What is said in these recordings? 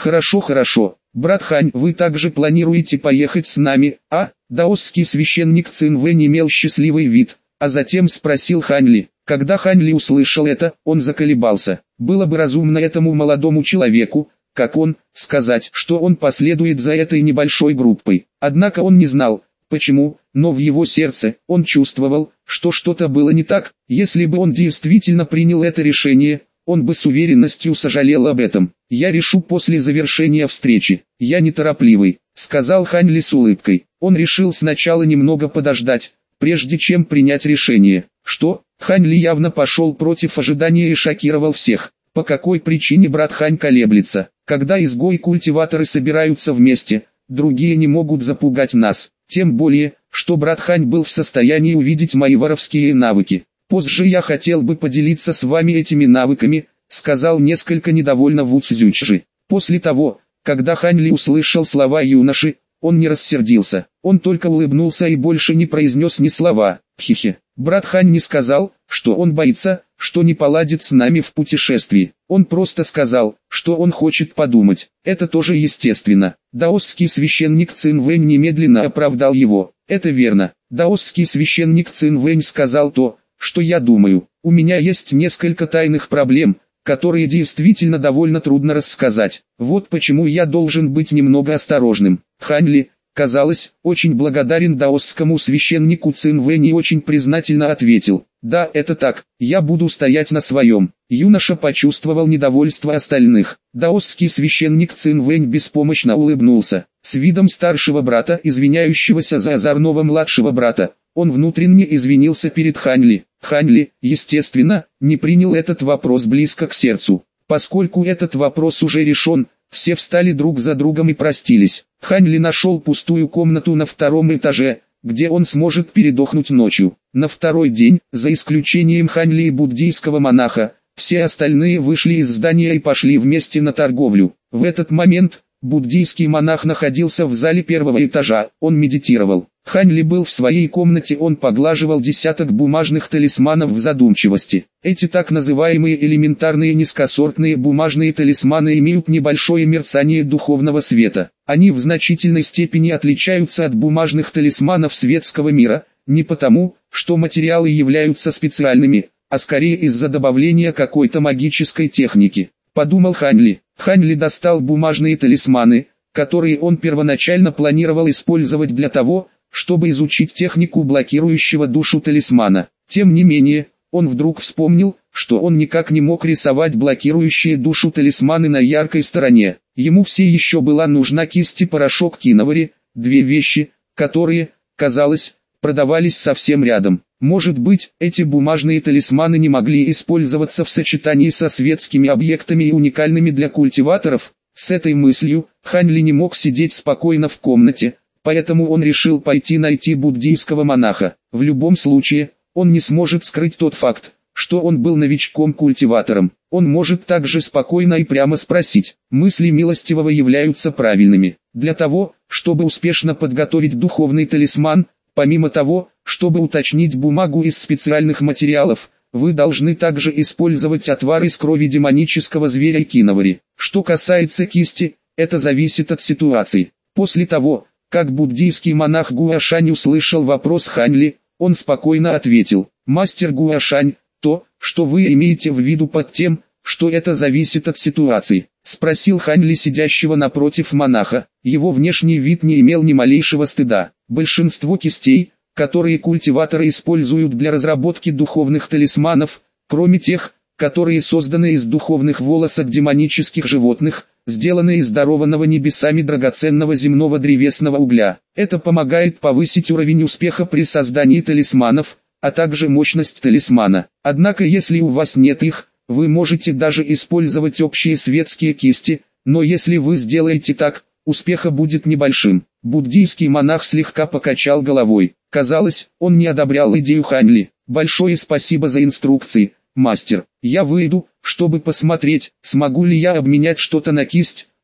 Хорошо, хорошо. Брат Хань, вы также планируете поехать с нами, а? Даосский священник Цинвэнь имел счастливый вид, а затем спросил Хань Ли. Когда Хань Ли услышал это, он заколебался. Было бы разумно этому молодому человеку, как он, сказать, что он последует за этой небольшой группой. Однако он не знал, почему, но в его сердце он чувствовал, что что-то было не так. Если бы он действительно принял это решение, он бы с уверенностью сожалел об этом. «Я решу после завершения встречи. Я неторопливый», — сказал Хань Ли с улыбкой. Он решил сначала немного подождать, прежде чем принять решение. Что? Хань Ли явно пошел против ожидания и шокировал всех. По какой причине брат Хань колеблется? Когда изгои-культиваторы собираются вместе, другие не могут запугать нас. Тем более, что брат Хань был в состоянии увидеть мои воровские навыки. Позже я хотел бы поделиться с вами этими навыками, сказал несколько недовольно Ву Цзючжи. После того, когда Хань Ли услышал слова юноши, он не рассердился. Он только улыбнулся и больше не произнес ни слова. Хе-хе. Брат Хань не сказал, что он боится, что не поладит с нами в путешествии. Он просто сказал, что он хочет подумать. Это тоже естественно. Даосский священник Цинвэнь немедленно оправдал его. Это верно. Даосский священник Цинвэнь сказал то, что я думаю. У меня есть несколько тайных проблем, которые действительно довольно трудно рассказать. Вот почему я должен быть немного осторожным. Хань Ли, казалось, очень благодарен даосскому священнику Цинвэнь и очень признательно ответил: «Да, это так, я буду стоять на своем». Юноша почувствовал недовольство остальных. Даосский священник Цинвэнь беспомощно улыбнулся. С видом старшего брата, извиняющегося за озорного младшего брата, он внутренне извинился перед Хань Ли. Хань Ли, естественно, не принял этот вопрос близко к сердцу. Поскольку этот вопрос уже решен, все встали друг за другом и простились. Хань Ли нашел пустую комнату на втором этаже, где он сможет передохнуть ночью. На второй день, за исключением Хань Ли и буддийского монаха, все остальные вышли из здания и пошли вместе на торговлю. В этот момент буддийский монах находился в зале первого этажа, он медитировал. Хань Ли был в своей комнате, он поглаживал десяток бумажных талисманов в задумчивости. Эти так называемые элементарные низкосортные бумажные талисманы имеют небольшое мерцание духовного света. Они в значительной степени отличаются от бумажных талисманов светского мира, не потому, что материалы являются специальными, а скорее из-за добавления какой-то магической техники. Подумал Хань Ли. Хань Ли достал бумажные талисманы, которые он первоначально планировал использовать для того, чтобы изучить технику блокирующего душу талисмана. Тем не менее, он вдруг вспомнил, что он никак не мог рисовать блокирующие душу талисманы на яркой стороне. Ему все еще была нужна кисть и порошок киновари, две вещи, которые, казалось, продавались совсем рядом. Может быть, эти бумажные талисманы не могли использоваться в сочетании со светскими объектами и уникальными для культиваторов? С этой мыслью, Хань Ли не мог сидеть спокойно в комнате, поэтому он решил пойти найти буддийского монаха. В любом случае, он не сможет скрыть тот факт, что он был новичком-культиватором. Он может также спокойно и прямо спросить. Мысли милостивого являются правильными. Для того, чтобы успешно подготовить духовный талисман, помимо того, чтобы уточнить бумагу из специальных материалов, вы должны также использовать отвар из крови демонического зверя киновари. Что касается кисти, это зависит от ситуации. После того, как буддийский монах Гуашань услышал вопрос Хань Ли, он спокойно ответил: «Мастер Гуашань, то, что вы имеете в виду под тем, что это зависит от ситуации?» — спросил Хань Ли сидящего напротив монаха. Его внешний вид не имел ни малейшего стыда. Большинство кистей, которые культиваторы используют для разработки духовных талисманов, кроме тех, которые созданы из духовных волосок демонических животных, сделаны из дарованного небесами драгоценного земного древесного угля. Это помогает повысить уровень успеха при создании талисманов, а также мощность талисмана. Однако если у вас нет их, вы можете даже использовать общие светские кисти, но если вы сделаете так, успеха будет небольшим. Буддийский монах слегка покачал головой. Казалось, он не одобрял идею Хань Ли. «Большое спасибо за инструкции, мастер. Я выйду, чтобы посмотреть, смогу ли я обменять что-то на кисть,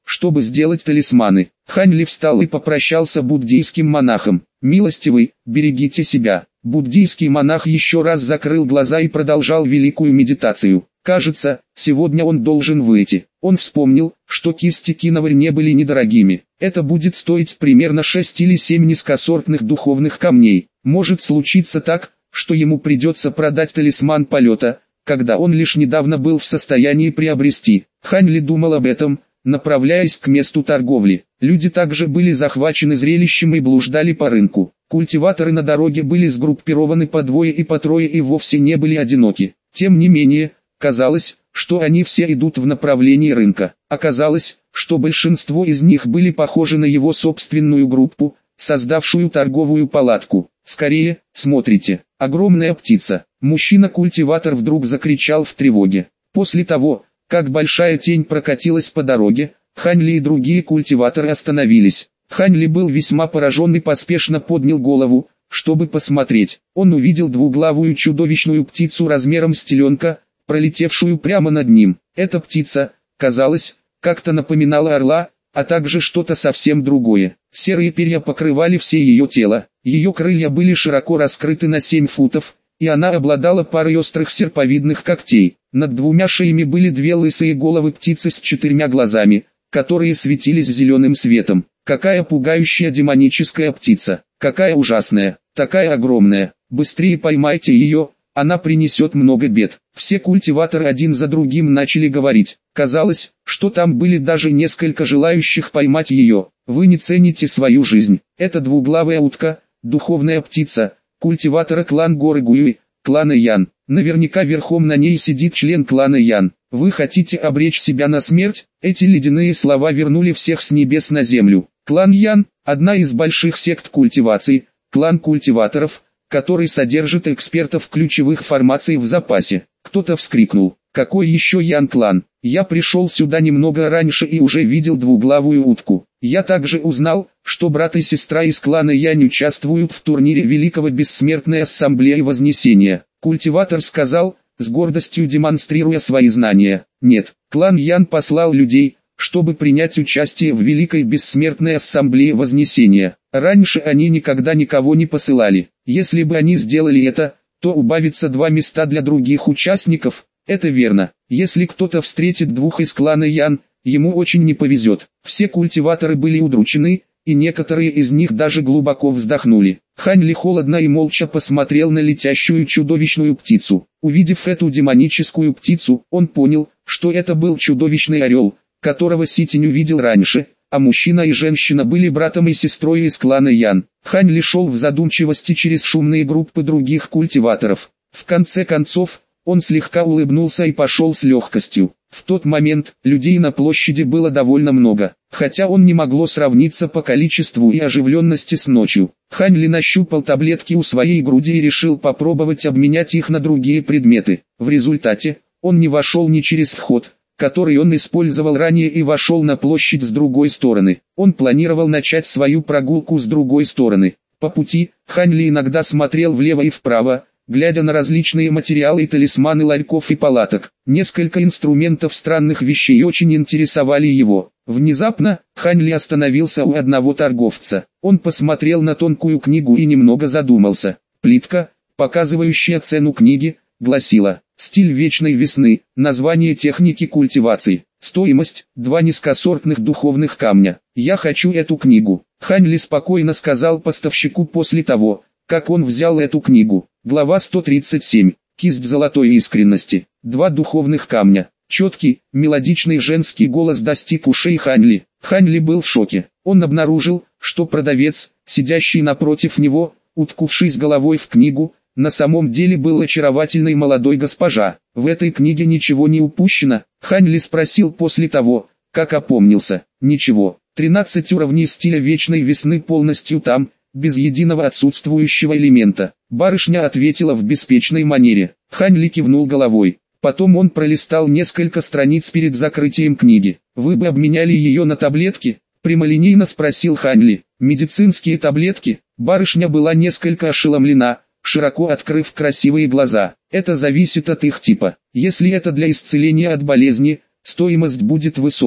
чтобы сделать талисманы. Хань Ли встал и попрощался буддийским монахом. «Милостивый, берегите себя». Буддийский монах еще раз закрыл глаза и продолжал великую медитацию. Кажется, сегодня он должен выйти. Он вспомнил, что кисти киноварь не были недорогими. Это будет стоить примерно 6 или 7 низкосортных духовных камней. Может случиться так, что ему придется продать талисман полета, когда он лишь недавно был в состоянии приобрести. Хань Ли думал об этом, направляясь к месту торговли. Люди также были захвачены зрелищем и блуждали по рынку. Культиваторы на дороге были сгруппированы по двое и по трое и вовсе не были одиноки. Тем не менее, казалось, что они все идут в направлении рынка. Оказалось, что большинство из них были похожи на его собственную группу, создавшую торговую палатку. «Скорее, смотрите, огромная птица!» Мужчина-культиватор вдруг закричал в тревоге. После того, как большая тень прокатилась по дороге, Хань Ли и другие культиваторы остановились. Хань Ли был весьма поражен и поспешно поднял голову, чтобы посмотреть. Он увидел двуглавую чудовищную птицу размером с теленка, пролетевшую прямо над ним. Эта птица, казалось, как-то напоминала орла, а также что-то совсем другое. Серые перья покрывали все ее тело. Ее крылья были широко раскрыты на 7 футов, и она обладала парой острых серповидных когтей. Над двумя шеями были две лысые головы птицы с 4 глазами, которые светились зеленым светом. Какая пугающая демоническая птица! Какая ужасная! Такая огромная! Быстрее поймайте ее, она принесет много бед. Все культиваторы один за другим начали говорить. Казалось, что там были даже несколько желающих поймать ее. Вы не цените свою жизнь. Это двуглавая утка, духовная птица, культиватора клан Горы Гуюй, клана Ян. Наверняка верхом на ней сидит член клана Ян. Вы хотите обречь себя на смерть? Эти ледяные слова вернули всех с небес на землю. Клан Ян – одна из больших сект культивации, клан культиваторов, который содержит экспертов ключевых формаций в запасе. Кто-то вскрикнул: «Какой еще Ян-клан? Я пришел сюда немного раньше и уже видел двуглавую утку. Я также узнал, что брат и сестра из клана Янь участвуют в турнире Великого Бессмертной Ассамблеи Вознесения». Культиватор сказал, с гордостью демонстрируя свои знания: «Нет, клан Ян послал людей, чтобы принять участие в Великой Бессмертной Ассамблее Вознесения. Раньше они никогда никого не посылали. Если бы они сделали это, то убавится 2 места для других участников». Это верно. Если кто-то встретит двух из клана Ян, ему очень не повезет. Все культиваторы были удручены, и некоторые из них даже глубоко вздохнули. Хань Ли холодно и молча посмотрел на летящую чудовищную птицу. Увидев эту демоническую птицу, он понял, что это был чудовищный орел, которого Ситинь увидел раньше, а мужчина и женщина были братом и сестрой из клана Ян. Хань Ли шел в задумчивости через шумные группы других культиваторов. В конце концов, он слегка улыбнулся и пошел с легкостью. В тот момент, людей на площади было довольно много, хотя он не могло сравниться по количеству и оживленности с ночью. Хань Ли нащупал таблетки у своей груди и решил попробовать обменять их на другие предметы. В результате, он не вошел ни через вход, который он использовал ранее, и вошел на площадь с другой стороны. Он планировал начать свою прогулку с другой стороны. По пути, Хань Ли иногда смотрел влево и вправо, глядя на различные материалы и талисманы ларьков и палаток. Несколько инструментов странных вещей очень интересовали его. Внезапно, Хань Ли остановился у одного торговца. Он посмотрел на тонкую книгу и немного задумался. Плитка, показывающая цену книги, гласила: «Стиль вечной весны», название техники культивации, стоимость, 2 низкосортных духовных камня. «Я хочу эту книгу», Хань Ли спокойно сказал поставщику после того, как он взял эту книгу. Глава 137. Кисть золотой искренности. 2 духовных камня. Четкий, мелодичный женский голос достиг ушей Хань Ли. Хань Ли был в шоке. Он обнаружил, что продавец, сидящий напротив него, уткнувшись головой в книгу, на самом деле был очаровательной молодой госпожа. «В этой книге ничего не упущено?» Хань Ли спросил после того, как опомнился. «Ничего. 13 уровней стиля вечной весны полностью там, без единого отсутствующего элемента». Барышня ответила в беспечной манере. Хань Ли кивнул головой. Потом он пролистал несколько страниц перед закрытием книги. «Вы бы обменяли ее на таблетки?» прямолинейно спросил Хань Ли. «Медицинские таблетки?» Барышня была несколько ошеломлена, широко открыв красивые глаза. «Это зависит от их типа. Если это для исцеления от болезни, стоимость будет высокой.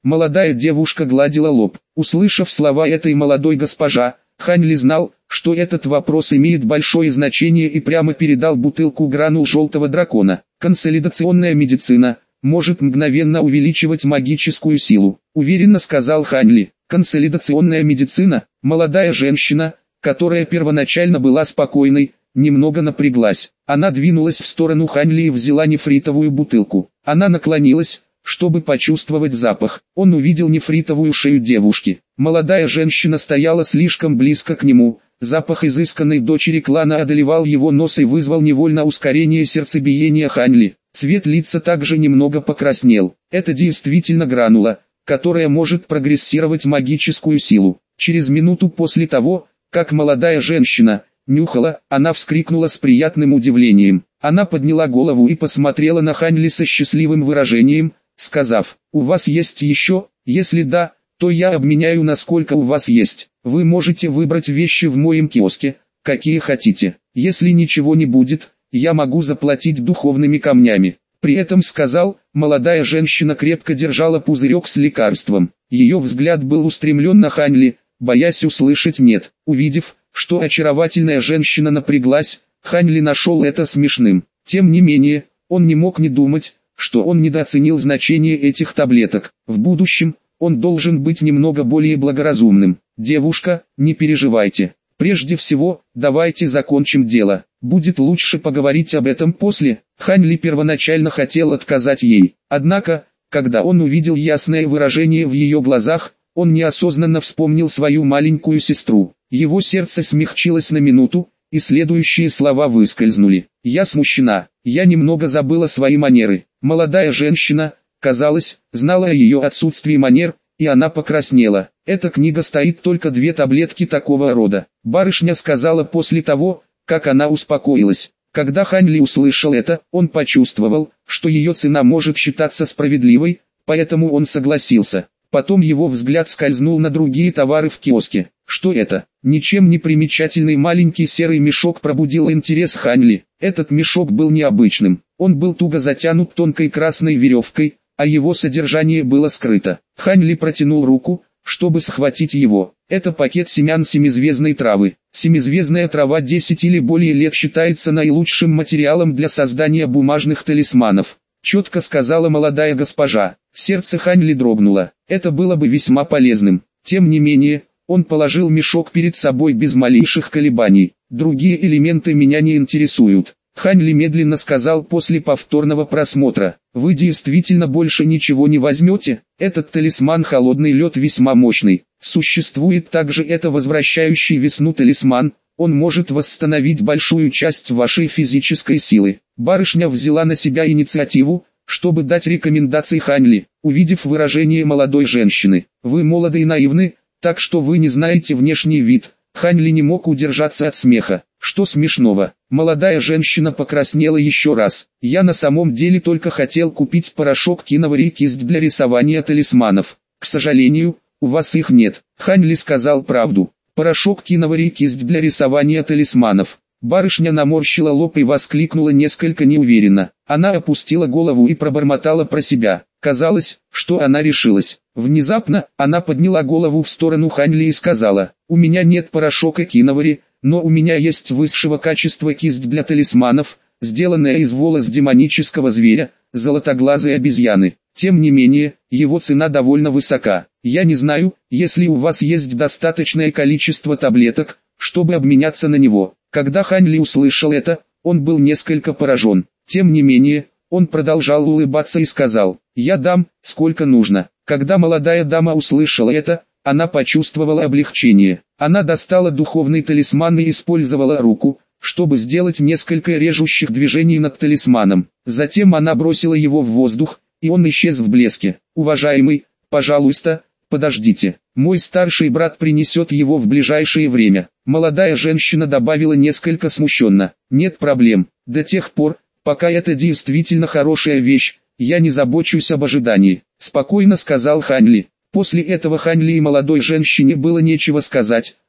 Молодая девушка гладила лоб. Услышав слова этой молодой госпожа, Хань Ли знал, что этот вопрос имеет большое значение и прямо передал бутылку гранул желтого дракона. Консолидационная медицина может мгновенно увеличивать магическую силу, уверенно сказал Хань Ли. Консолидационная медицина, молодая женщина, которая первоначально была спокойной, немного напряглась. Она двинулась в сторону Хань Ли и взяла нефритовую бутылку. Она наклонилась, чтобы почувствовать запах. Он увидел нефритовую шею девушки. Молодая женщина стояла слишком близко к нему. Запах изысканной дочери клана одолевал его нос и вызвал невольно ускорение сердцебиения Хань Ли. Цвет лица также немного покраснел. Это действительно гранула, которая может прогрессировать магическую силу. Через минуту после того, как молодая женщина нюхала, она вскрикнула с приятным удивлением. Она подняла голову и посмотрела на Хань Ли со счастливым выражением, сказав: «У вас есть еще? Если да, то я обменяю, насколько у вас есть. Вы можете выбрать вещи в моем киоске, какие хотите. Если ничего не будет, я могу заплатить духовными камнями». При этом сказал, молодая женщина крепко держала пузырек с лекарством. Ее взгляд был устремлен на Хань Ли, боясь услышать «нет». Увидев, что очаровательная женщина напряглась, Хань Ли нашел это смешным. Тем не менее, он не мог не думать, что он недооценил значение этих таблеток. В будущем, он должен быть немного более благоразумным. «Девушка, не переживайте. Прежде всего, давайте закончим дело. Будет лучше поговорить об этом после». Хань Ли первоначально хотел отказать ей. Однако, когда он увидел ясное выражение в ее глазах, он неосознанно вспомнил свою маленькую сестру. Его сердце смягчилось на минуту, и следующие слова выскользнули. «Я смущена, я немного забыла свои манеры». Молодая женщина, казалось, знала о ее отсутствии манер, и она покраснела. «Эта книга стоит только 2 таблетки такого рода», барышня сказала после того, как она успокоилась. Когда Хань Ли услышал это, он почувствовал, что ее цена может считаться справедливой, поэтому он согласился. Потом его взгляд скользнул на другие товары в киоске. Что это? Ничем не примечательный маленький серый мешок пробудил интерес Хань Ли. Этот мешок был необычным. Он был туго затянут тонкой красной веревкой, а его содержание было скрыто. Хань Ли протянул руку, чтобы схватить его. Это пакет семян семизвездной травы. Семизвездная трава 10 или более лет считается наилучшим материалом для создания бумажных талисманов. Четко сказала молодая госпожа. Сердце Хань Ли дрогнуло. Это было бы весьма полезным. Тем не менее, он положил мешок перед собой без малейших колебаний. «Другие элементы меня не интересуют», Хань Ли медленно сказал после повторного просмотра. «Вы действительно больше ничего не возьмете? Этот талисман холодный лед весьма мощный. Существует также это возвращающий весну талисман. Он может восстановить большую часть вашей физической силы». Барышня взяла на себя инициативу, чтобы дать рекомендации Хань Ли. Увидев выражение молодой женщины: «Вы молоды и наивны, так что вы не знаете внешний вид». Хань Ли не мог удержаться от смеха. «Что смешного?» Молодая женщина покраснела еще раз. «Я на самом деле только хотел купить порошок киновари и кисть для рисования талисманов. К сожалению, у вас их нет». Хань Ли сказал правду. Порошок киновари и кисть для рисования талисманов. Барышня наморщила лоб и воскликнула несколько неуверенно. Она опустила голову и пробормотала про себя. Казалось, что она решилась. Внезапно, она подняла голову в сторону Хань Ли и сказала: «У меня нет порошока киновари, но у меня есть высшего качества кисть для талисманов, сделанная из волос демонического зверя, золотоглазой обезьяны. Тем не менее, его цена довольно высока. Я не знаю, если у вас есть достаточное количество таблеток, чтобы обменяться на него». Когда Хань Ли услышал это, он был несколько поражен. Тем не менее, он продолжал улыбаться и сказал: «Я дам, сколько нужно». Когда молодая дама услышала это, она почувствовала облегчение. Она достала духовный талисман и использовала руку, чтобы сделать несколько режущих движений над талисманом. Затем она бросила его в воздух, и он исчез в блеске. «Уважаемый, пожалуйста, подождите. Мой старший брат принесет его в ближайшее время». Молодая женщина добавила несколько смущенно: «Нет проблем. До тех пор, пока это действительно хорошая вещь, я не забочусь об ожидании», спокойно сказал Хань Ли. После этого Хань Ли и молодой женщине было нечего сказать,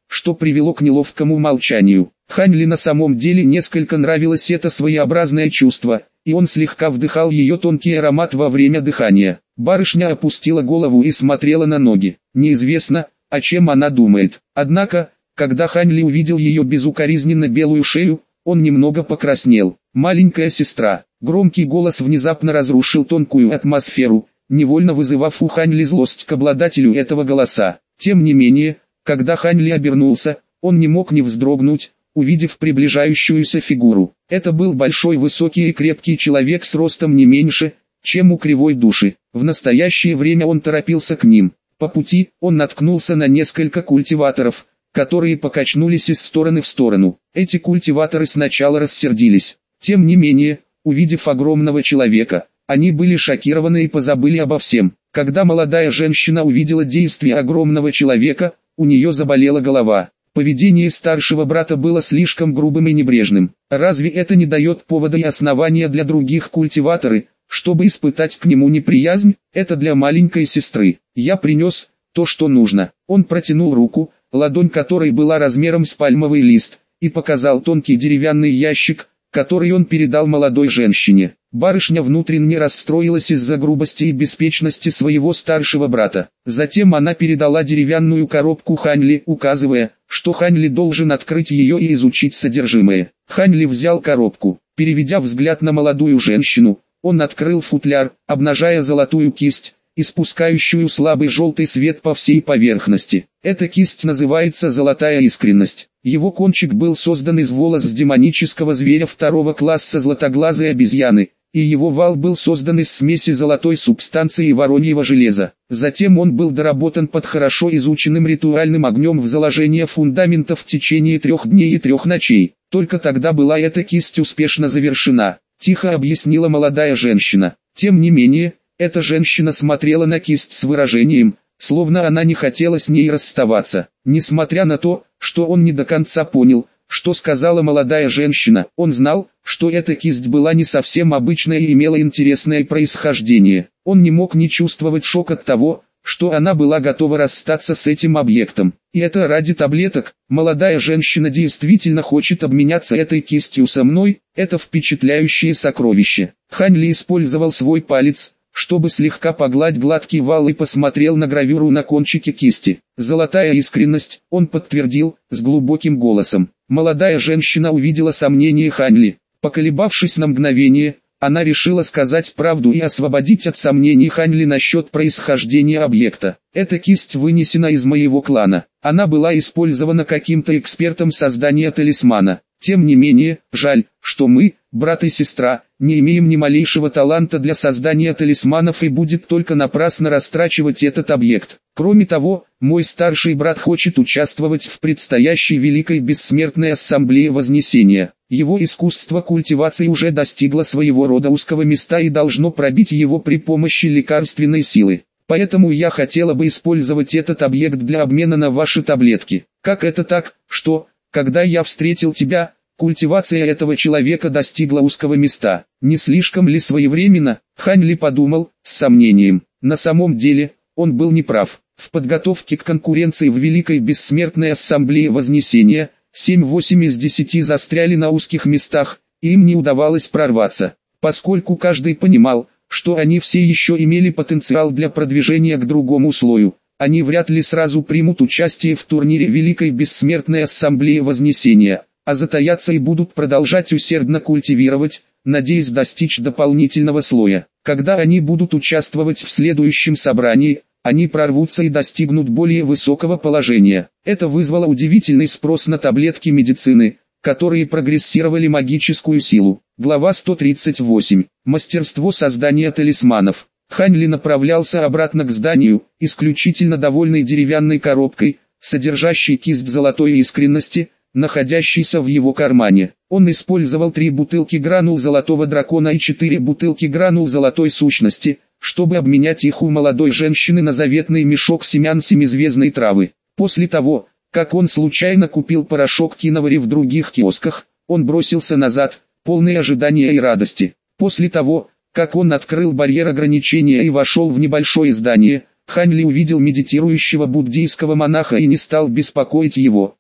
что привело к неловкому молчанию. Ханьли на самом деле несколько нравилось это своеобразное чувство, и он слегка вдыхал ее тонкий аромат во время дыхания. Барышня опустила голову и смотрела на ноги. Неизвестно, о чем она думает. Однако, когда Ханьли увидел ее безукоризненно белую шею, он немного покраснел. «Маленькая сестра». Громкий голос внезапно разрушил тонкую атмосферу, невольно вызывав у Ханьли злость к обладателю этого голоса. Тем не менее, когда Ханьли обернулся, он не мог не вздрогнуть, увидев приближающуюся фигуру. Это был большой высокий и крепкий человек с ростом не меньше, чем у кривой души. В настоящее время он торопился к ним. По пути, он наткнулся на несколько культиваторов, которые покачнулись из стороны в сторону. Эти культиваторы сначала рассердились. Тем не менее, увидев огромного человека, они были шокированы и позабыли обо всем. Когда молодая женщина увидела действия огромного человека, у нее заболела голова. Поведение старшего брата было слишком грубым и небрежным. Разве это не дает повода и основания для других культиваторов, чтобы испытать к нему неприязнь? Это для маленькой сестры. Я принес то, что нужно. Он протянул руку, ладонь которой была размером с пальмовый лист, и показал тонкий деревянный ящик, который он передал молодой женщине. Барышня внутренне расстроилась из-за грубости и беспечности своего старшего брата. Затем она передала деревянную коробку Ханьли, указывая, что Ханьли должен открыть ее и изучить содержимое. Ханьли взял коробку. Переведя взгляд на молодую женщину, он открыл футляр, обнажая золотую кисть, испускающую слабый желтый свет по всей поверхности. Эта кисть называется «Золотая искренность». Его кончик был создан из волос демонического зверя второго класса златоглазой обезьяны, и его вал был создан из смеси золотой субстанции и вороньего железа. Затем он был доработан под хорошо изученным ритуальным огнем в заложение фундамента в течение 3 дней и 3 ночей. Только тогда была эта кисть успешно завершена, тихо объяснила молодая женщина. Тем не менее, эта женщина смотрела на кисть с выражением, словно она не хотела с ней расставаться. Несмотря на то, что он не до конца понял, что сказала молодая женщина, он знал, что эта кисть была не совсем обычная и имела интересное происхождение. Он не мог не чувствовать шок от того, что она была готова расстаться с этим объектом. И это ради таблеток. Молодая женщина действительно хочет обменяться этой кистью со мной. Это впечатляющее сокровище. Ханьли использовал свой палец, чтобы слегка погладить гладкий вал, и посмотрел на гравюру на кончике кисти. «Золотая искренность», он подтвердил, с глубоким голосом. Молодая женщина увидела сомнение Ханьли. Поколебавшись на мгновение, она решила сказать правду и освободить от сомнений Ханьли насчет происхождения объекта. «Эта кисть вынесена из моего клана. Она была использована каким-то экспертом создания талисмана. Тем не менее, жаль, что мы, брат и сестра, не имеем ни малейшего таланта для создания талисманов, и будет только напрасно растрачивать этот объект. Кроме того, мой старший брат хочет участвовать в предстоящей Великой Бессмертной Ассамблее Вознесения. Его искусство культивации уже достигло своего рода узкого места и должно пробить его при помощи лекарственной силы. Поэтому я хотела бы использовать этот объект для обмена на ваши таблетки. Как это так, что, когда я встретил тебя, культивация этого человека достигла узкого места? Не слишком ли своевременно?» Ханьли подумал, с сомнением. На самом деле, он был неправ. В подготовке к конкуренции в Великой Бессмертной Ассамблее Вознесения, 7-8 из 10 застряли на узких местах, и им не удавалось прорваться. Поскольку каждый понимал, что они все еще имели потенциал для продвижения к другому слою, они вряд ли сразу примут участие в турнире Великой Бессмертной Ассамблеи Вознесения, а затаятся и будут продолжать усердно культивировать, надеясь достичь дополнительного слоя. Когда они будут участвовать в следующем собрании, они прорвутся и достигнут более высокого положения. Это вызвало удивительный спрос на таблетки медицины, которые прогрессировали магическую силу. Глава 138. Мастерство создания талисманов. Ханьли направлялся обратно к зданию, исключительно довольный деревянной коробкой, содержащей кисть золотой искренности, находящейся в его кармане. Он использовал 3 бутылки гранул золотого дракона и 4 бутылки гранул золотой сущности, чтобы обменять их у молодой женщины на заветный мешок семян семизвездной травы. После того, как он случайно купил порошок киновари в других киосках, он бросился назад, полный ожидания и радости. После того, как он открыл барьер ограничения и вошел в небольшое здание, Ханьли увидел медитирующего буддийского монаха и не стал беспокоить его.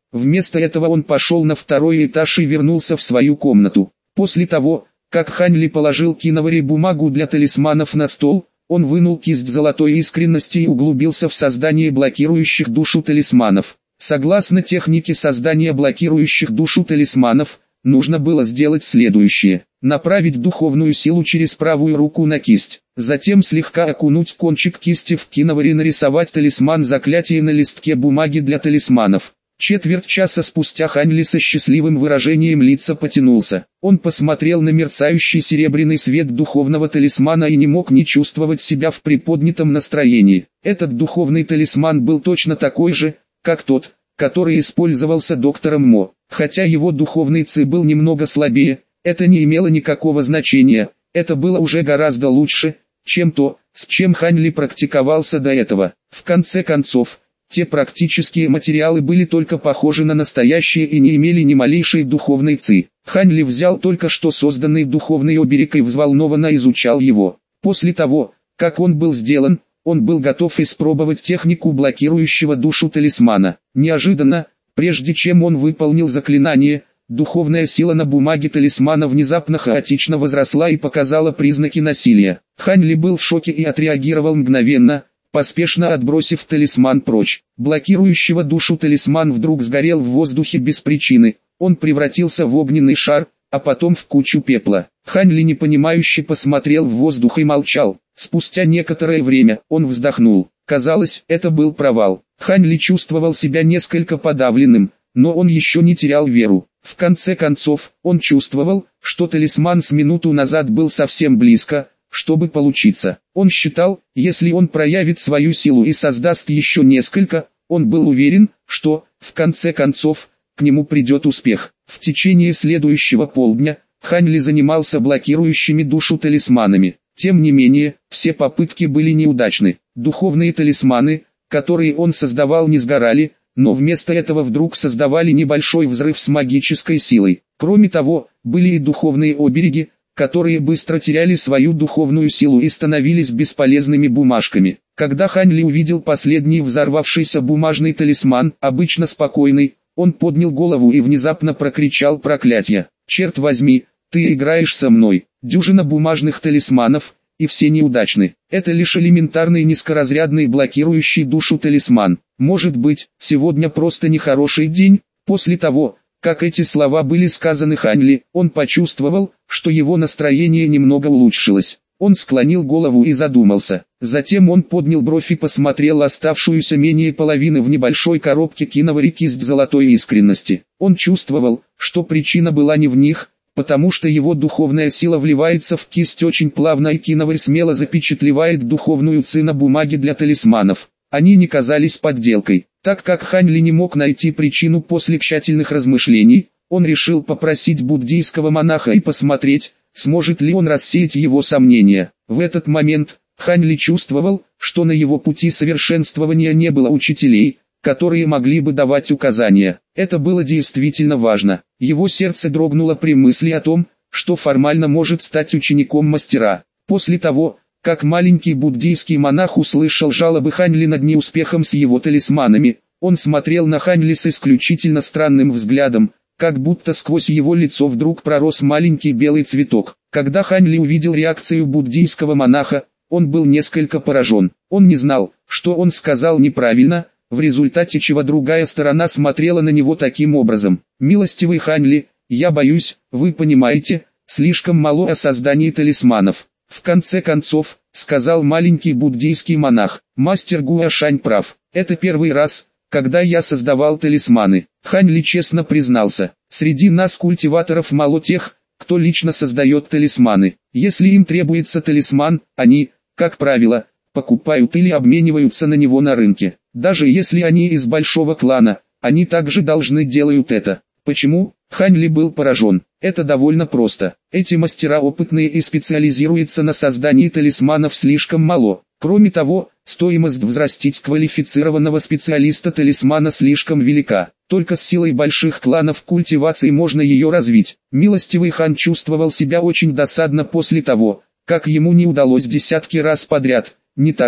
Вместо этого он пошел на второй этаж и вернулся в свою комнату. После того, как Хань Ли положил киновари бумагу для талисманов на стол, он вынул кисть золотой искренности и углубился в создание блокирующих душу талисманов. Согласно технике создания блокирующих душу талисманов, нужно было сделать следующее. Направить духовную силу через правую руку на кисть. Затем слегка окунуть кончик кисти в киновари и нарисовать талисман заклятия на листке бумаги для талисманов. Четверть часа спустя Хань Ли со счастливым выражением лица потянулся. Он посмотрел на мерцающий серебряный свет духовного талисмана и не мог не чувствовать себя в приподнятом настроении. Этот духовный талисман был точно такой же, как тот, который использовался доктором Мо. Хотя его духовный ци был немного слабее, это не имело никакого значения, это было уже гораздо лучше, чем то, с чем Хань Ли практиковался до этого. В конце концов, те практические материалы были только похожи на настоящие и не имели ни малейшей духовной ци. Хань Ли взял только что созданный духовный оберег и взволнованно изучал его. После того, как он был сделан, он был готов испробовать технику блокирующего душу талисмана. Неожиданно, прежде чем он выполнил заклинание, духовная сила на бумаге талисмана внезапно хаотично возросла и показала признаки насилия. Хань Ли был в шоке и отреагировал мгновенно, поспешно отбросив талисман прочь. Блокирующего душу талисман вдруг сгорел в воздухе без причины, он превратился в огненный шар, а потом в кучу пепла. Хань Ли непонимающе посмотрел в воздух и молчал. Спустя некоторое время он вздохнул. Казалось, это был провал. Хань Ли чувствовал себя несколько подавленным, но он еще не терял веру. В конце концов, он чувствовал, что талисман с минуту назад был совсем близко, чтобы получиться. Он считал, если он проявит свою силу и создаст еще несколько, он был уверен, что, в конце концов, к нему придет успех. В течение следующего полдня, Хань Ли занимался блокирующими душу талисманами. Тем не менее, все попытки были неудачны. Духовные талисманы, которые он создавал, не сгорали, но вместо этого вдруг создавали небольшой взрыв с магической силой. Кроме того, были и духовные обереги, которые быстро теряли свою духовную силу и становились бесполезными бумажками. Когда Хань Ли увидел последний взорвавшийся бумажный талисман, обычно спокойный, он поднял голову и внезапно прокричал проклятие. «Черт возьми, ты играешь со мной!» Дюжина бумажных талисманов, и все неудачны. Это лишь элементарный низкоразрядный блокирующий душу талисман. Может быть, сегодня просто нехороший день? После того, как эти слова были сказаны Хань Ли, он почувствовал, что его настроение немного улучшилось. Он склонил голову и задумался. Затем он поднял бровь и посмотрел оставшуюся менее половины в небольшой коробке киновари кисть золотой искренности. Он чувствовал, что причина была не в них, потому что его духовная сила вливается в кисть очень плавно и киноварь смело запечатлевает духовную ци на бумаге для талисманов. Они не казались подделкой. Так как Хань Ли не мог найти причину после тщательных размышлений, он решил попросить буддийского монаха и посмотреть, сможет ли он рассеять его сомнения. В этот момент, Хань Ли чувствовал, что на его пути совершенствования не было учителей, которые могли бы давать указания. Это было действительно важно. Его сердце дрогнуло при мысли о том, что формально может стать учеником мастера. После того, как маленький буддийский монах услышал жалобы Хань Ли над неуспехом с его талисманами, он смотрел на Хань Ли с исключительно странным взглядом, как будто сквозь его лицо вдруг пророс маленький белый цветок. Когда Хань Ли увидел реакцию буддийского монаха, он был несколько поражен. Он не знал, что он сказал неправильно, в результате чего другая сторона смотрела на него таким образом. «Милостивый Хань Ли, я боюсь, вы понимаете, слишком мало о создании талисманов». В конце концов, сказал маленький буддийский монах, мастер Гуашань прав. Это первый раз, когда я создавал талисманы. Хань Ли честно признался, среди нас культиваторов мало тех, кто лично создает талисманы. Если им требуется талисман, они, как правило, покупают или обмениваются на него на рынке. Даже если они из большого клана, они также должны делать это. Почему? Хань Ли был поражен. Это довольно просто. Эти мастера опытные и специализируются на создании талисманов слишком мало. Кроме того, стоимость взрастить квалифицированного специалиста талисмана слишком велика. Только с силой больших кланов культивации можно ее развить. Милостивый хан чувствовал себя очень досадно после того, как ему не удалось десятки раз подряд, не так ли?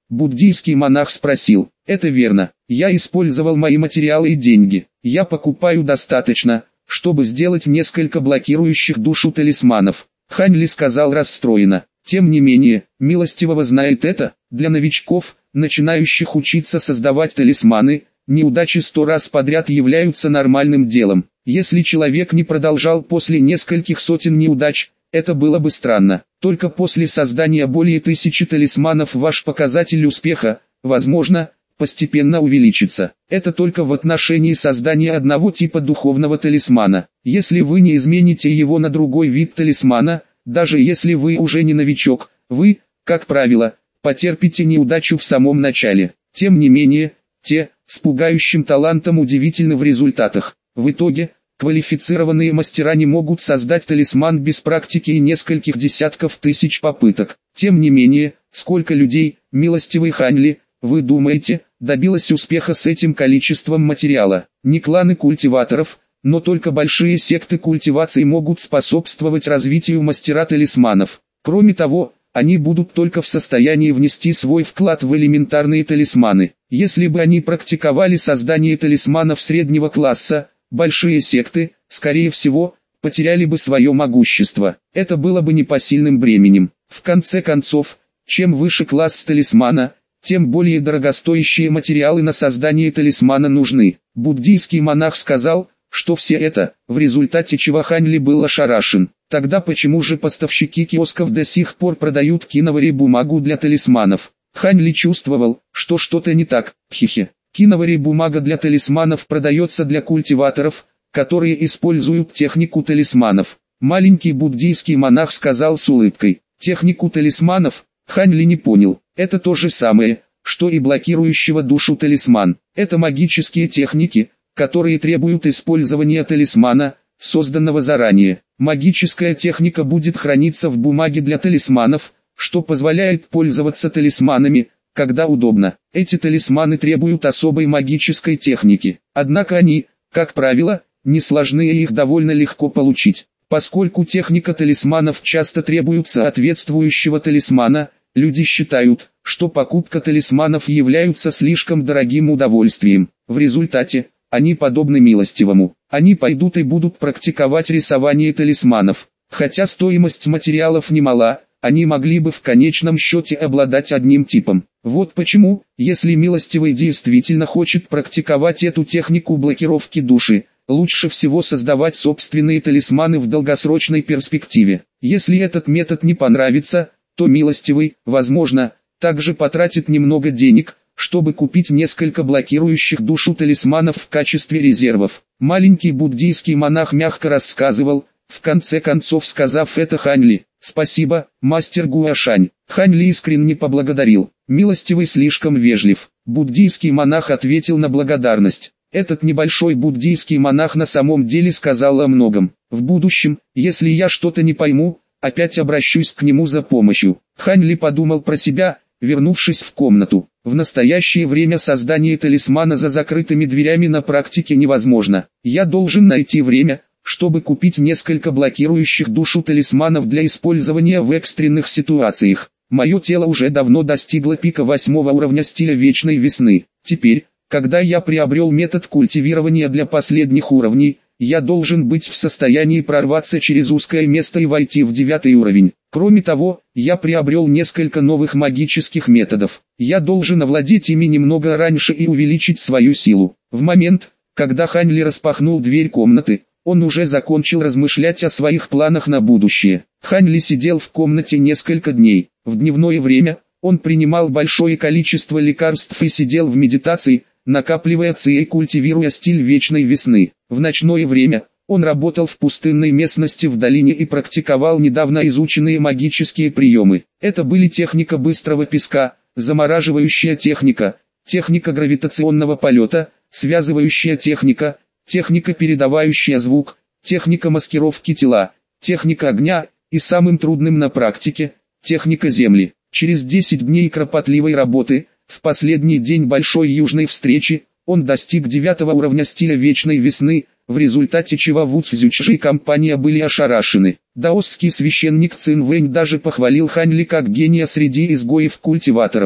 Буддийский монах спросил. Это верно. Я использовал мои материалы и деньги. Я покупаю достаточно, чтобы сделать несколько блокирующих душу талисманов. Хань Ли сказал расстроенно. Тем не менее, милостивого знает это, для новичков, начинающих учиться создавать талисманы, неудачи 100 раз подряд являются нормальным делом. Если человек не продолжал после нескольких сотен неудач, это было бы странно. Только после создания более 1000 талисманов ваш показатель успеха, возможно, постепенно увеличится. Это только в отношении создания одного типа духовного талисмана. Если вы не измените его на другой вид талисмана, даже если вы уже не новичок, вы, как правило, потерпите неудачу в самом начале. Тем не менее, те, с пугающим талантом удивительны в результатах. В итоге, квалифицированные мастера не могут создать талисман без практики и нескольких десятков тысяч попыток. Тем не менее, сколько людей, милостивый Хань Ли, вы думаете, добилось успеха с этим количеством материала? Не кланы культиваторов, но только большие секты культивации могут способствовать развитию мастера талисманов. Кроме того, они будут только в состоянии внести свой вклад в элементарные талисманы. Если бы они практиковали создание талисманов среднего класса, большие секты, скорее всего, потеряли бы свое могущество. Это было бы непосильным бременем. В конце концов, чем выше класс талисмана, тем более дорогостоящие материалы на создание талисмана нужны. Буддийский монах сказал, что все это, в результате чего Хань Ли был ошарашен. Тогда почему же поставщики киосков до сих пор продают киновари бумагу для талисманов? Хань Ли чувствовал, что что-то не так. Хихи. Киновари бумага для талисманов продается для культиваторов, которые используют технику талисманов. Маленький буддийский монах сказал с улыбкой. Технику талисманов? Хань Ли не понял. Это то же самое, что и блокирующего душу талисман. Это магические техники, которые требуют использования талисмана, созданного заранее. Магическая техника будет храниться в бумаге для талисманов, что позволяет пользоваться талисманами, когда удобно. Эти талисманы требуют особой магической техники. Однако они, как правило, не сложны и их довольно легко получить. Поскольку техника талисманов часто требует соответствующего талисмана, люди считают, что покупка талисманов является слишком дорогим удовольствием. В результате, они подобны милостивому. Они пойдут и будут практиковать рисование талисманов. Хотя стоимость материалов немала, они могли бы в конечном счете обладать одним типом. Вот почему, если милостивый действительно хочет практиковать эту технику блокировки души, лучше всего создавать собственные талисманы в долгосрочной перспективе. Если этот метод не понравится, то милостивый, возможно, также потратит немного денег, чтобы купить несколько блокирующих душу талисманов в качестве резервов. Маленький буддийский монах мягко рассказывал, в конце концов сказав это Хань Ли. «Спасибо, мастер Гуашань». Хань Ли искренне поблагодарил. Милостивый слишком вежлив. Буддийский монах ответил на благодарность. Этот небольшой буддийский монах на самом деле сказал о многом. В будущем, если я что-то не пойму, опять обращусь к нему за помощью. Хань Ли подумал про себя, вернувшись в комнату. В настоящее время создание талисмана за закрытыми дверями на практике невозможно. Я должен найти время, чтобы купить несколько блокирующих душу талисманов для использования в экстренных ситуациях. Мое тело уже давно достигло пика 8-го уровня стиля вечной весны. Теперь, когда я приобрел метод культивирования для последних уровней, я должен быть в состоянии прорваться через узкое место и войти в 9-й уровень. Кроме того, я приобрел несколько новых магических методов. Я должен овладеть ими немного раньше и увеличить свою силу. В момент, когда Хань Ли распахнул дверь комнаты, он уже закончил размышлять о своих планах на будущее. Хань Ли сидел в комнате несколько дней. В дневное время, он принимал большое количество лекарств и сидел в медитации, накапливая ци и культивируя стиль вечной весны. В ночное время, он работал в пустынной местности в долине и практиковал недавно изученные магические приемы. Это были техника быстрого песка, замораживающая техника, техника гравитационного полета, связывающая техника, техника передавающая звук, техника маскировки тела, техника огня и самым трудным на практике, техника земли. Через 10 дней кропотливой работы, в последний день большой южной встречи, он достиг 9-го уровня стиля вечной весны, в результате чего Ву Цзючжи и компания были ошарашены. Даосский священник Цин Вэнь даже похвалил Хань Ли как гения среди изгоев-культиваторов.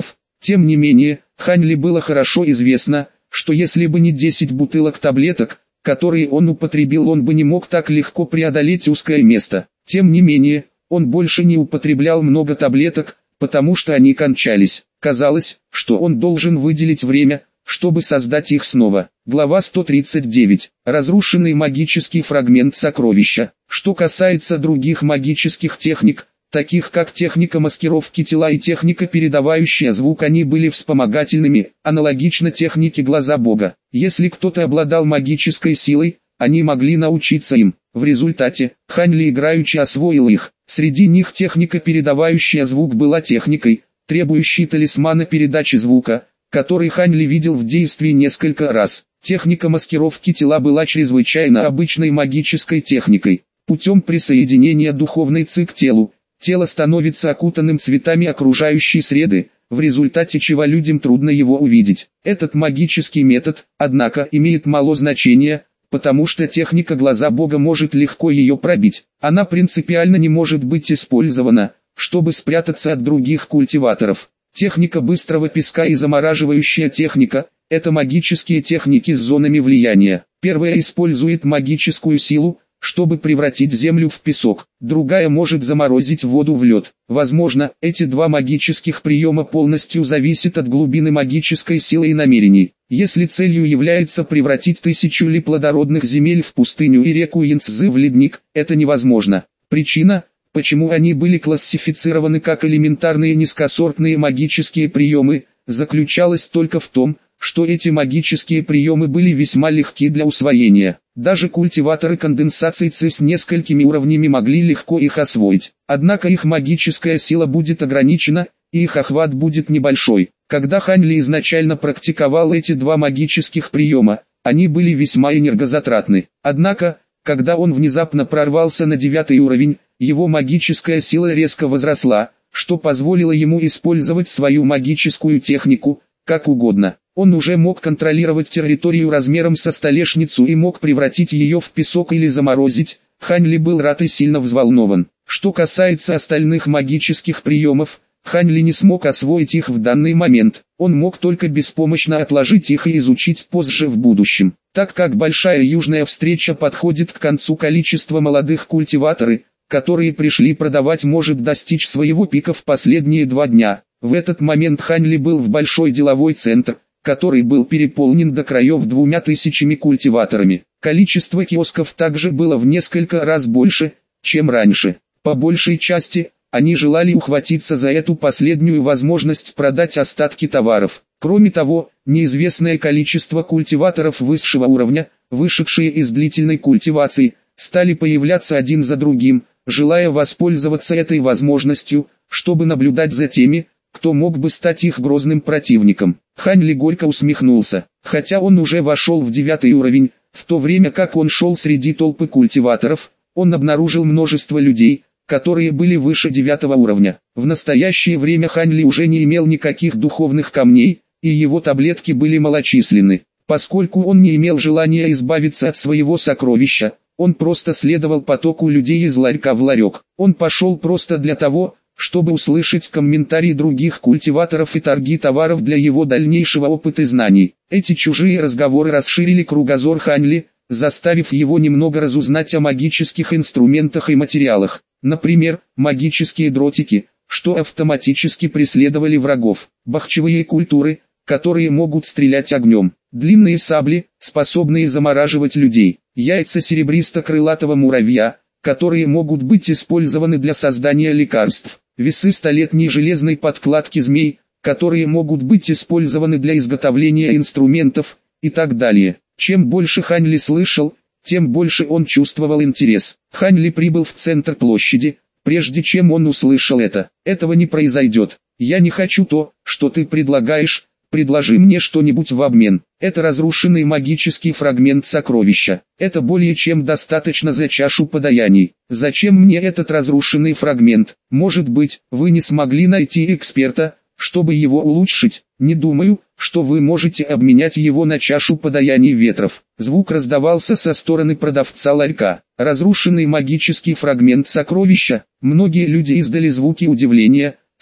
Тем не менее, Ханли было хорошо известно, что если бы не 10 бутылок таблеток, которые он употребил, он бы не мог так легко преодолеть узкое место. Тем не менее, он больше не употреблял много таблеток, потому что они кончались. Казалось, что он должен выделить время, чтобы создать их снова. Глава 139. Разрушенный магический фрагмент сокровища. Что касается других магических техник, таких как техника маскировки тела и техника передавающая звук, они были вспомогательными, аналогично технике глаза Бога. Если кто-то обладал магической силой, они могли научиться им. В результате, Ханли играючи освоил их. Среди них техника передавающая звук была техникой, требующей талисмана передачи звука, который Ханли видел в действии несколько раз. Техника маскировки тела была чрезвычайно обычной магической техникой. Путем присоединения духовной ци к телу, тело становится окутанным цветами окружающей среды, в результате чего людям трудно его увидеть. Этот магический метод, однако, имеет мало значения, потому что техника глаза Бога может легко ее пробить. Она принципиально не может быть использована, чтобы спрятаться от других культиваторов. Техника быстрого песка и замораживающая техника – это магические техники с зонами влияния. Первая использует магическую силу, чтобы превратить землю в песок, другая может заморозить воду в лед. Возможно, эти два магических приема полностью зависят от глубины магической силы и намерений. Если целью является превратить 1000 ли плодородных земель в пустыню и реку Янцзы в ледник, это невозможно. Причина, почему они были классифицированы как элементарные низкосортные магические приемы, заключалась только в том, что эти магические приемы были весьма легки для усвоения. Даже культиваторы конденсации ци с несколькими уровнями могли легко их освоить. Однако их магическая сила будет ограничена, и их охват будет небольшой. Когда Ханли изначально практиковал эти два магических приема, они были весьма энергозатратны. Однако, когда он внезапно прорвался на 9 уровень, его магическая сила резко возросла, что позволило ему использовать свою магическую технику, как угодно. Он уже мог контролировать территорию размером со столешницу и мог превратить ее в песок или заморозить. Ханли был рад и сильно взволнован. Что касается остальных магических приемов, Ханли не смог освоить их в данный момент. Он мог только беспомощно отложить их и изучить позже в будущем. Так как большая южная встреча подходит к концу, количество молодых культиваторы, которые пришли продавать, может достичь своего пика в последние 2 дня. В этот момент Ханли был в большой деловой центр, который был переполнен до краев 2000 культиваторами. Количество киосков также было в несколько раз больше, чем раньше. По большей части, они желали ухватиться за эту последнюю возможность продать остатки товаров. Кроме того, неизвестное количество культиваторов высшего уровня, вышедшие из длительной культивации, стали появляться один за другим, желая воспользоваться этой возможностью, чтобы наблюдать за теми, кто мог бы стать их грозным противником. Ханли горько усмехнулся. Хотя он уже вошел в 9 уровень, в то время как он шел среди толпы культиваторов, он обнаружил множество людей, которые были выше 9 уровня. В настоящее время Ханли уже не имел никаких духовных камней, и его таблетки были малочисленны. Поскольку он не имел желания избавиться от своего сокровища, он просто следовал потоку людей из ларька в ларек. Он пошел просто для того, чтобы услышать комментарии других культиваторов и торги товаров для его дальнейшего опыта и знаний. Эти чужие разговоры расширили кругозор Ханли, заставив его немного разузнать о магических инструментах и материалах. Например, магические дротики, что автоматически преследовали врагов, бахчевые культуры, которые могут стрелять огнем, длинные сабли, способные замораживать людей, яйца серебристо-крылатого муравья, которые могут быть использованы для создания лекарств, весы столетней железной подкладки змей, которые могут быть использованы для изготовления инструментов, и так далее. Чем больше Ханли слышал, тем больше он чувствовал интерес. Ханли прибыл в центр площади, прежде чем он услышал это. Этого не произойдет. Я не хочу то, что ты предлагаешь, предложи мне что-нибудь в обмен. Это разрушенный магический фрагмент сокровища. Это более чем достаточно за чашу подаяний. Зачем мне этот разрушенный фрагмент? Может быть, вы не смогли найти эксперта, чтобы его улучшить? Не думаю, что вы можете обменять его на чашу подаяний ветров. Звук раздавался со стороны продавца ларька. Разрушенный магический фрагмент сокровища. Многие люди издали звуки удивления,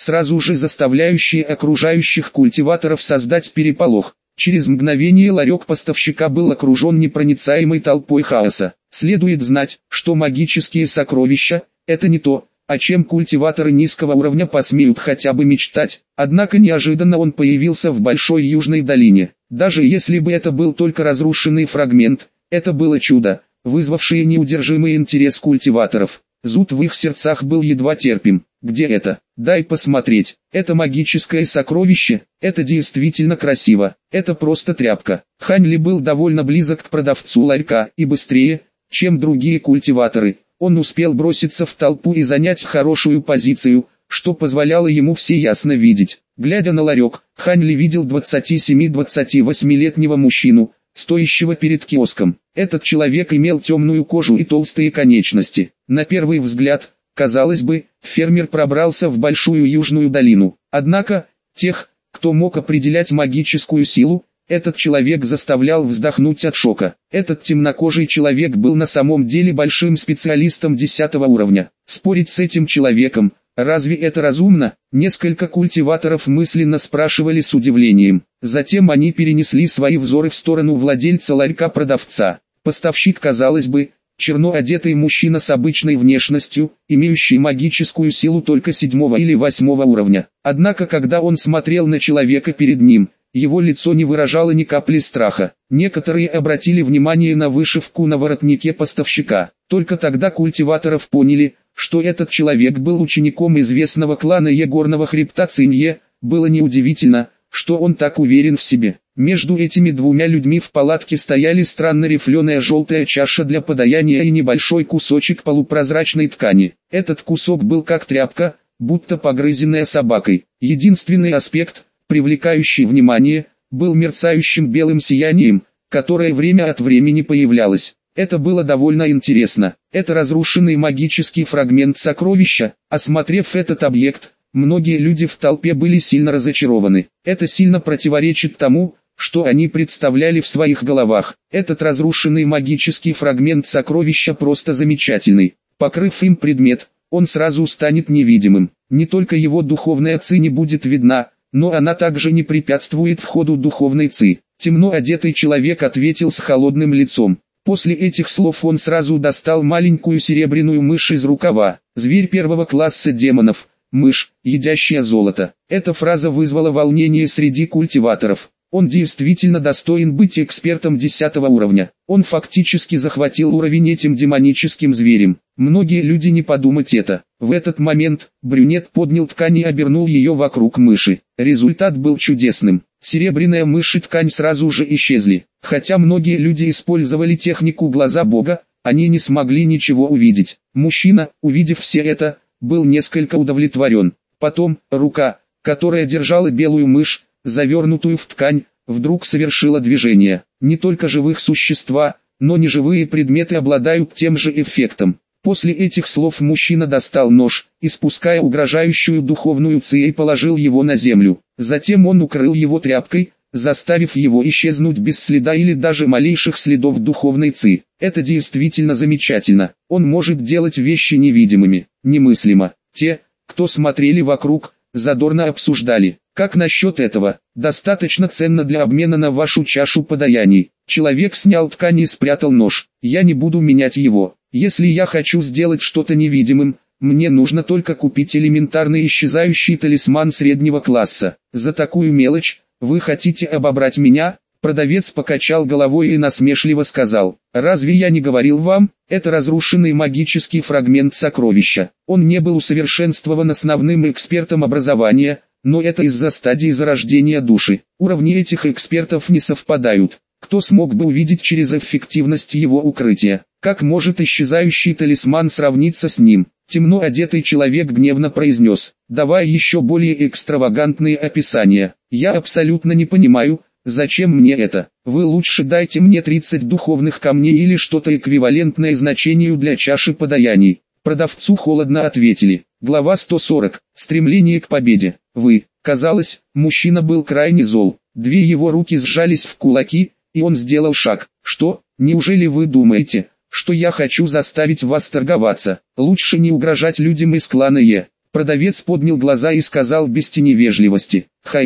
сразу же заставляющие окружающих культиваторов создать переполох. Через мгновение ларек поставщика был окружен непроницаемой толпой хаоса. Следует знать, что магические сокровища – это не то, о чем культиваторы низкого уровня посмеют хотя бы мечтать. Однако неожиданно он появился в Большой Южной долине. Даже если бы это был только разрушенный фрагмент, это было чудо, вызвавшее неудержимый интерес культиваторов. Зуд в их сердцах был едва терпим. Где это? Дай посмотреть. Это магическое сокровище, это действительно красиво, это просто тряпка. Хань Ли был довольно близок к продавцу ларька, и быстрее, чем другие культиваторы, он успел броситься в толпу и занять хорошую позицию, что позволяло ему все ясно видеть. Глядя на ларек, Хань Ли видел 27-28-летнего мужчину, стоящего перед киоском. Этот человек имел темную кожу и толстые конечности. На первый взгляд, казалось бы, фермер пробрался в Большую Южную долину. Однако, тех, кто мог определять магическую силу, этот человек заставлял вздохнуть от шока. Этот темнокожий человек был на самом деле большим специалистом 10-го уровня. Спорить с этим человеком, разве это разумно? Несколько культиваторов мысленно спрашивали с удивлением. Затем они перенесли свои взоры в сторону владельца ларька-продавца. Поставщик, казалось бы, черно одетый мужчина с обычной внешностью, имеющий магическую силу только 7-го или 8-го уровня. Однако когда он смотрел на человека перед ним, его лицо не выражало ни капли страха. Некоторые обратили внимание на вышивку на воротнике поставщика. Только тогда культиваторов поняли, что этот человек был учеником известного клана Егорного хребта Цинье. Было неудивительно, что он так уверен в себе. Между этими двумя людьми в палатке стояли странно рифленая желтая чаша для подаяния и небольшой кусочек полупрозрачной ткани. Этот кусок был как тряпка, будто погрызенная собакой. Единственный аспект, привлекающий внимание, был мерцающим белым сиянием, которое время от времени появлялось. Это было довольно интересно. Это разрушенный магический фрагмент сокровища. Осмотрев этот объект, многие люди в толпе были сильно разочарованы. Это сильно противоречит тому, что они представляли в своих головах. Этот разрушенный магический фрагмент сокровища просто замечательный. Покрыв им предмет, он сразу станет невидимым. Не только его духовная ци не будет видна, но она также не препятствует входу духовной ци. Темно одетый человек ответил с холодным лицом. После этих слов он сразу достал маленькую серебряную мышь из рукава. Зверь 1-го класса демонов, мышь, едящая золото. Эта фраза вызвала волнение среди культиваторов. Он действительно достоин быть экспертом 10-го уровня. Он фактически захватил уровень этим демоническим зверем. Многие люди не подумать это. В этот момент, брюнет поднял ткань и обернул ее вокруг мыши. Результат был чудесным. Серебряная мышь и ткань сразу же исчезли. Хотя многие люди использовали технику глаза бога, они не смогли ничего увидеть. Мужчина, увидев все это, был несколько удовлетворен. Потом, рука, которая держала белую мышь, завернутую в ткань, вдруг совершила движение. Не только живых существа, но неживые предметы обладают тем же эффектом. После этих слов мужчина достал нож, испуская угрожающую духовную ци, и положил его на землю. Затем он укрыл его тряпкой, заставив его исчезнуть без следа или даже малейших следов духовной ци. Это действительно замечательно. Он может делать вещи невидимыми. Немыслимо. Те, кто смотрели вокруг, задорно обсуждали. Как насчет этого? Достаточно ценно для обмена на вашу чашу подаяний. Человек снял ткань и спрятал нож. Я не буду менять его. Если я хочу сделать что-то невидимым, мне нужно только купить элементарный исчезающий талисман среднего класса. За такую мелочь, вы хотите обобрать меня? Продавец покачал головой и насмешливо сказал: «Разве я не говорил вам, это разрушенный магический фрагмент сокровища. Он не был усовершенствован основным экспертом образования, но это из-за стадии зарождения души. Уровни этих экспертов не совпадают. Кто смог бы увидеть через эффективность его укрытия? Как может исчезающий талисман сравниться с ним?» Темно одетый человек гневно произнес: «Давай еще более экстравагантные описания. Я абсолютно не понимаю, зачем мне это? Вы лучше дайте мне 30 духовных камней или что-то эквивалентное значению для чаши подаяний». Продавцу холодно ответили. Глава 140. Стремление к победе. Казалось, мужчина был крайне зол. Две его руки сжались в кулаки, и он сделал шаг. «Что, неужели вы думаете, что я хочу заставить вас торговаться? Лучше не угрожать людям из клана Е». Продавец поднял глаза и сказал без тени вежливости: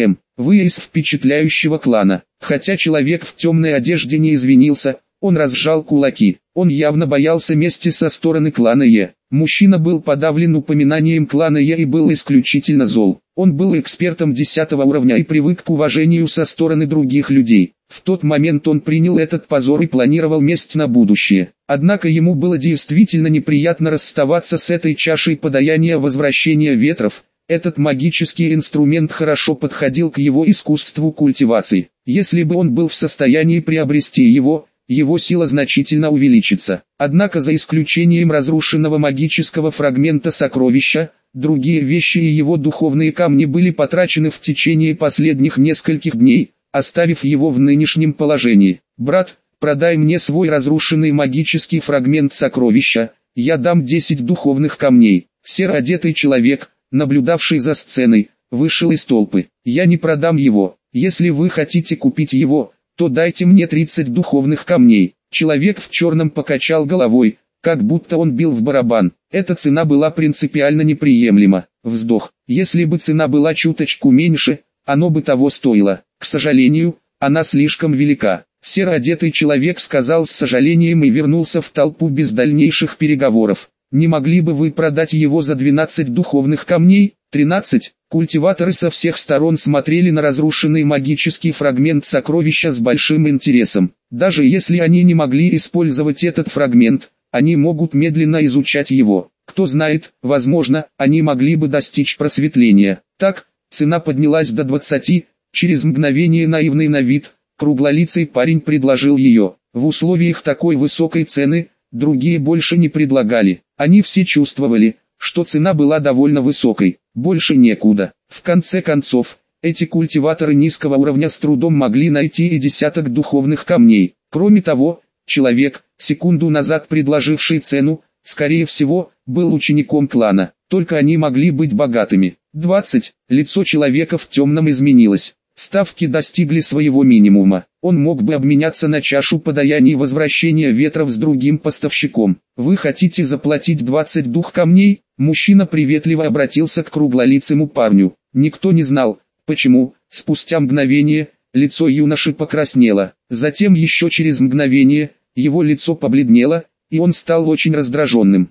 вы из впечатляющего клана. Хотя человек в темной одежде не извинился, он разжал кулаки. Он явно боялся мести со стороны клана Е. Мужчина был подавлен упоминанием клана Е и был исключительно зол. Он был экспертом 10 уровня и привык к уважению со стороны других людей. В тот момент он принял этот позор и планировал месть на будущее. Однако ему было действительно неприятно расставаться с этой чашей подаяния возвращения ветров. Этот магический инструмент хорошо подходил к его искусству культивации. Если бы он был в состоянии приобрести его сила значительно увеличится. Однако за исключением разрушенного магического фрагмента сокровища, другие вещи и его духовные камни были потрачены в течение последних нескольких дней, оставив его в нынешнем положении. «Брат, продай мне свой разрушенный магический фрагмент сокровища, я дам 10 духовных камней». Серо одетый человек, наблюдавший за сценой, вышел из толпы. «Я не продам его. Если вы хотите купить его, то дайте мне 30 духовных камней». Человек в черном покачал головой, как будто он бил в барабан. Эта цена была принципиально неприемлема. Вздох. Если бы цена была чуточку меньше, оно бы того стоило. К сожалению, она слишком велика. Серо одетый человек сказал с сожалением и вернулся в толпу без дальнейших переговоров. «Не могли бы вы продать его за 12 духовных камней?» 13. Культиваторы со всех сторон смотрели на разрушенный магический фрагмент сокровища с большим интересом. Даже если они не могли использовать этот фрагмент, они могут медленно изучать его. Кто знает, возможно, они могли бы достичь просветления. Так, цена поднялась до 20. Через мгновение наивный на вид, круглолицый парень предложил ее. В условиях такой высокой цены, другие больше не предлагали. Они все чувствовали, что цена была довольно высокой. Больше некуда. В конце концов, эти культиваторы низкого уровня с трудом могли найти и десяток духовных камней. Кроме того, человек, секунду назад предложивший цену, скорее всего, был учеником клана. Только они могли быть богатыми. 20. Лицо человека в темном изменилось. Ставки достигли своего минимума. Он мог бы обменяться на чашу подаяний возвращения ветров с другим поставщиком. «Вы хотите заплатить 20 дух камней?» Мужчина приветливо обратился к круглолицему парню. Никто не знал, почему. Спустя мгновение, лицо юноши покраснело. Затем еще через мгновение, его лицо побледнело, и он стал очень раздраженным.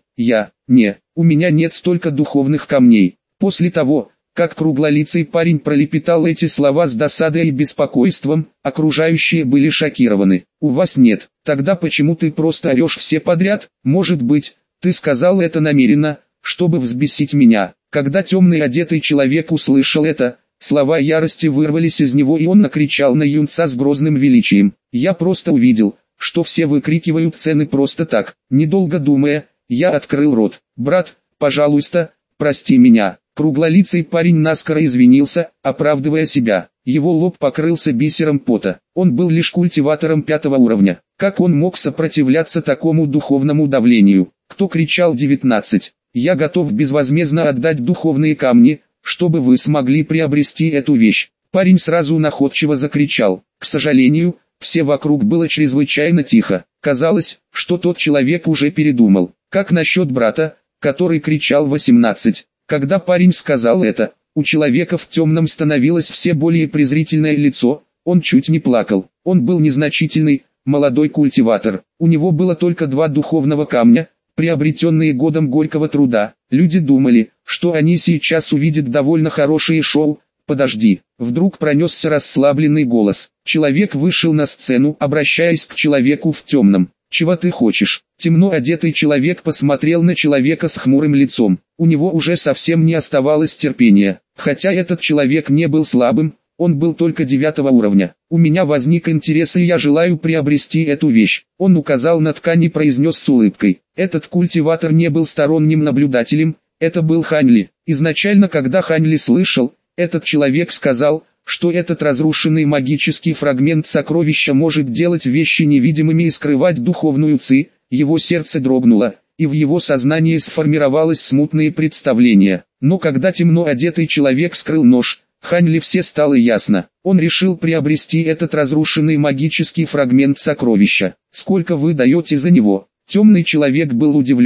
У меня нет столько духовных камней». После того, как круглолицый парень пролепетал эти слова с досадой и беспокойством, окружающие были шокированы. «У вас нет, тогда почему ты просто орешь все подряд? Может быть, ты сказал это намеренно, чтобы взбесить меня?» Когда темный одетый человек услышал это, слова ярости вырвались из него и он накричал на юнца с грозным величием. «Я просто увидел, что все выкрикивают цены просто так». Недолго думая, я открыл рот. «Брат, пожалуйста, прости меня». Круглолицый парень наскоро извинился, оправдывая себя. Его лоб покрылся бисером пота. Он был лишь культиватором 5 уровня. Как он мог сопротивляться такому духовному давлению? Кто кричал 19? «Я готов безвозмездно отдать духовные камни, чтобы вы смогли приобрести эту вещь». Парень сразу находчиво закричал. К сожалению, все вокруг было чрезвычайно тихо. Казалось, что тот человек уже передумал. Как насчет брата, который кричал 18? Когда парень сказал это, у человека в темном становилось все более презрительное лицо, он чуть не плакал. Он был незначительный, молодой культиватор. У него было только 2 духовного камня, приобретенные годом горького труда. Люди думали, что они сейчас увидят довольно хорошее шоу. «Подожди!» Вдруг пронесся расслабленный голос. Человек вышел на сцену, обращаясь к человеку в темном. «Чего ты хочешь?» Темно одетый человек посмотрел на человека с хмурым лицом. У него уже совсем не оставалось терпения. Хотя этот человек не был слабым, он был только 9 уровня. «У меня возник интерес и я желаю приобрести эту вещь». Он указал на ткань и произнес с улыбкой. Этот культиватор не был сторонним наблюдателем, это был Ханли. Изначально, когда Ханли слышал, этот человек сказал, что этот разрушенный магический фрагмент сокровища может делать вещи невидимыми и скрывать духовную ци, его сердце дрогнуло, и в его сознании сформировалось смутное представление. Но когда темно одетый человек скрыл нож, Ханли все стало ясно. Он решил приобрести этот разрушенный магический фрагмент сокровища. «Сколько вы даете за него?» Темный человек был удивлен,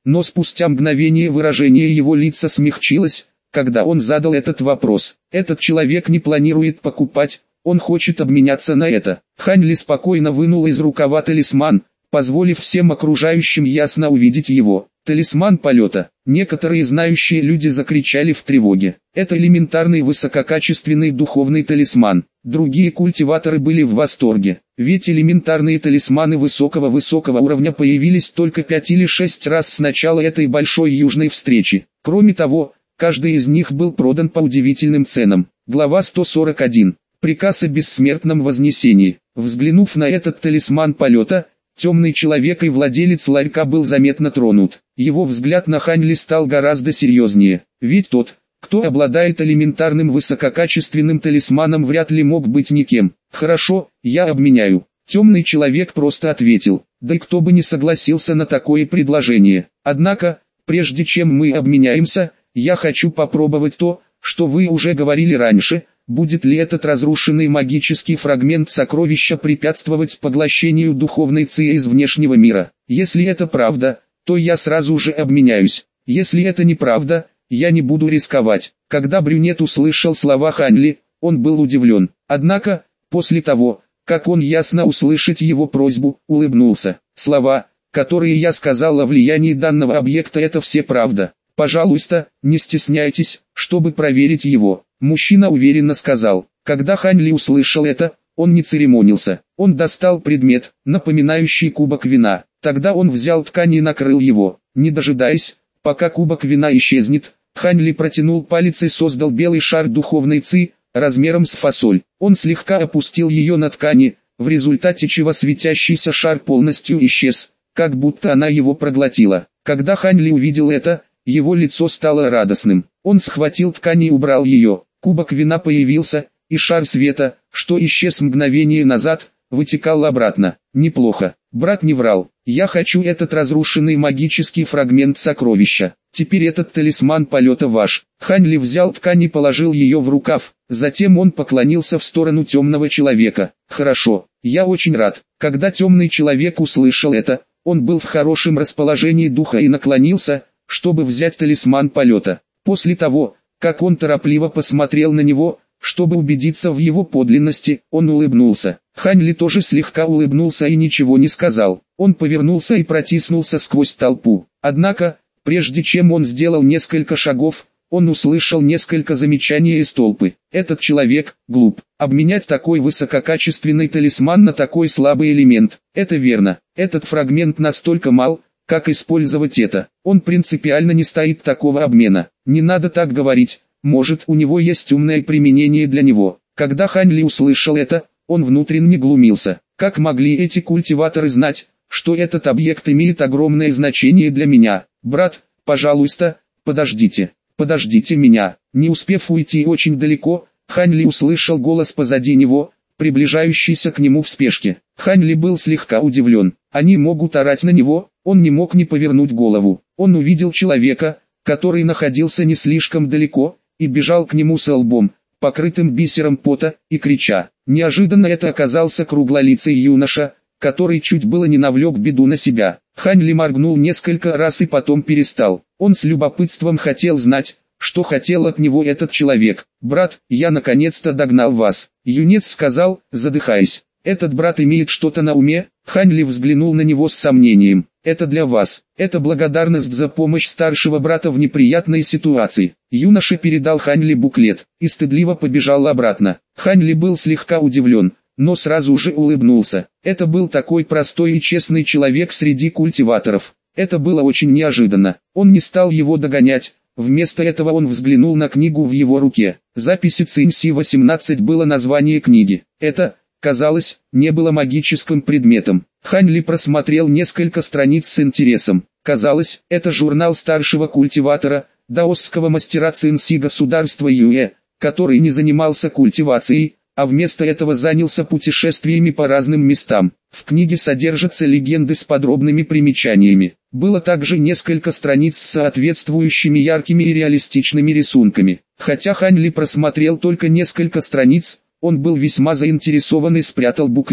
но спустя мгновение выражение его лица смягчилось, когда он задал этот вопрос. Этот человек не планирует покупать, он хочет обменяться на это. Хань Ли спокойно вынул из рукава талисман, позволив всем окружающим ясно увидеть его. Талисман полета. Некоторые знающие люди закричали в тревоге. Это элементарный высококачественный духовный талисман. Другие культиваторы были в восторге. Ведь элементарные талисманы высокого уровня появились только 5 или 6 раз с начала этой большой южной встречи. Кроме того, каждый из них был продан по удивительным ценам. Глава 141. Приказ о бессмертном вознесении. Взглянув на этот талисман полета, темный человек и владелец ларька был заметно тронут. Его взгляд на Хань Ли стал гораздо серьезнее. Ведь тот, кто обладает элементарным высококачественным талисманом, вряд ли мог быть никем. «Хорошо, я обменяю». Темный человек просто ответил. Да и кто бы не согласился на такое предложение. Однако, прежде чем мы обменяемся, я хочу попробовать то, что вы уже говорили раньше. Будет ли этот разрушенный магический фрагмент сокровища препятствовать поглощению духовной ци из внешнего мира? Если это правда, то я сразу же обменяюсь. Если это неправда, я не буду рисковать. Когда брюнет услышал слова Хань Ли, он был удивлен. Однако, после того, как он ясно услышать его просьбу, улыбнулся. Слова, которые я сказал о влиянии данного объекта, это все правда. Пожалуйста, не стесняйтесь, чтобы проверить его. Мужчина уверенно сказал. Когда Хань Ли услышал это, он не церемонился. Он достал предмет, напоминающий кубок вина. Тогда он взял ткань и накрыл его. Не дожидаясь, пока кубок вина исчезнет, Хань Ли протянул палец и создал белый шар духовной ци, размером с фасоль. Он слегка опустил ее на ткани, в результате чего светящийся шар полностью исчез, как будто она его проглотила. Когда Хань Ли увидел это, его лицо стало радостным. Он схватил ткань и убрал ее. Кубок вина появился, и шар света, что исчез мгновение назад, вытекал обратно. Неплохо. Брат не врал. Я хочу этот разрушенный магический фрагмент сокровища. Теперь этот талисман полета ваш. Хань Ли взял ткань и положил ее в рукав. Затем он поклонился в сторону темного человека. Хорошо, я очень рад. Когда темный человек услышал это, он был в хорошем расположении духа и наклонился, чтобы взять талисман полета. После того, как он торопливо посмотрел на него, чтобы убедиться в его подлинности, он улыбнулся. Хань Ли тоже слегка улыбнулся и ничего не сказал. Он повернулся и протиснулся сквозь толпу. Однако, прежде чем он сделал несколько шагов, он услышал несколько замечаний из толпы. Этот человек глуп. Обменять такой высококачественный талисман на такой слабый элемент. Это верно. Этот фрагмент настолько мал, как использовать это? Он принципиально не стоит такого обмена. Не надо так говорить, может у него есть умное применение для него. Когда Хань Ли услышал это, он внутренне глумился. Как могли эти культиваторы знать, что этот объект имеет огромное значение для меня? Брат, пожалуйста, подождите меня. Не успев уйти очень далеко, Хань Ли услышал голос позади него, приближающийся к нему в спешке. Хань Ли был слегка удивлен. Они могут орать на него, он не мог не повернуть голову. Он увидел человека, который находился не слишком далеко, и бежал к нему с лбом, покрытым бисером пота, и крича. Неожиданно это оказался круглолицый юноша, который чуть было не навлек беду на себя. Хань Ли моргнул несколько раз и потом перестал. Он с любопытством хотел знать, что хотел от него этот человек. «Брат, я наконец-то догнал вас», — юнец сказал, задыхаясь. «Этот брат имеет что-то на уме?» Хань Ли взглянул на него с сомнением. «Это для вас. Это благодарность за помощь старшего брата в неприятной ситуации». Юноша передал Хань Ли буклет и стыдливо побежал обратно. Хань Ли был слегка удивлен, но сразу же улыбнулся. Это был такой простой и честный человек среди культиваторов. Это было очень неожиданно. Он не стал его догонять. Вместо этого он взглянул на книгу в его руке. Записи Цинси 18 было название книги. Это, казалось, не было магическим предметом. Хань Ли просмотрел несколько страниц с интересом. Казалось, это журнал старшего культиватора, даосского мастера Цинси государства Юэ, который не занимался культивацией, а вместо этого занялся путешествиями по разным местам. В книге содержатся легенды с подробными примечаниями. Было также несколько страниц с соответствующими яркими и реалистичными рисунками. Хотя Хань Ли просмотрел только несколько страниц, он был весьма заинтересован и спрятал буклет.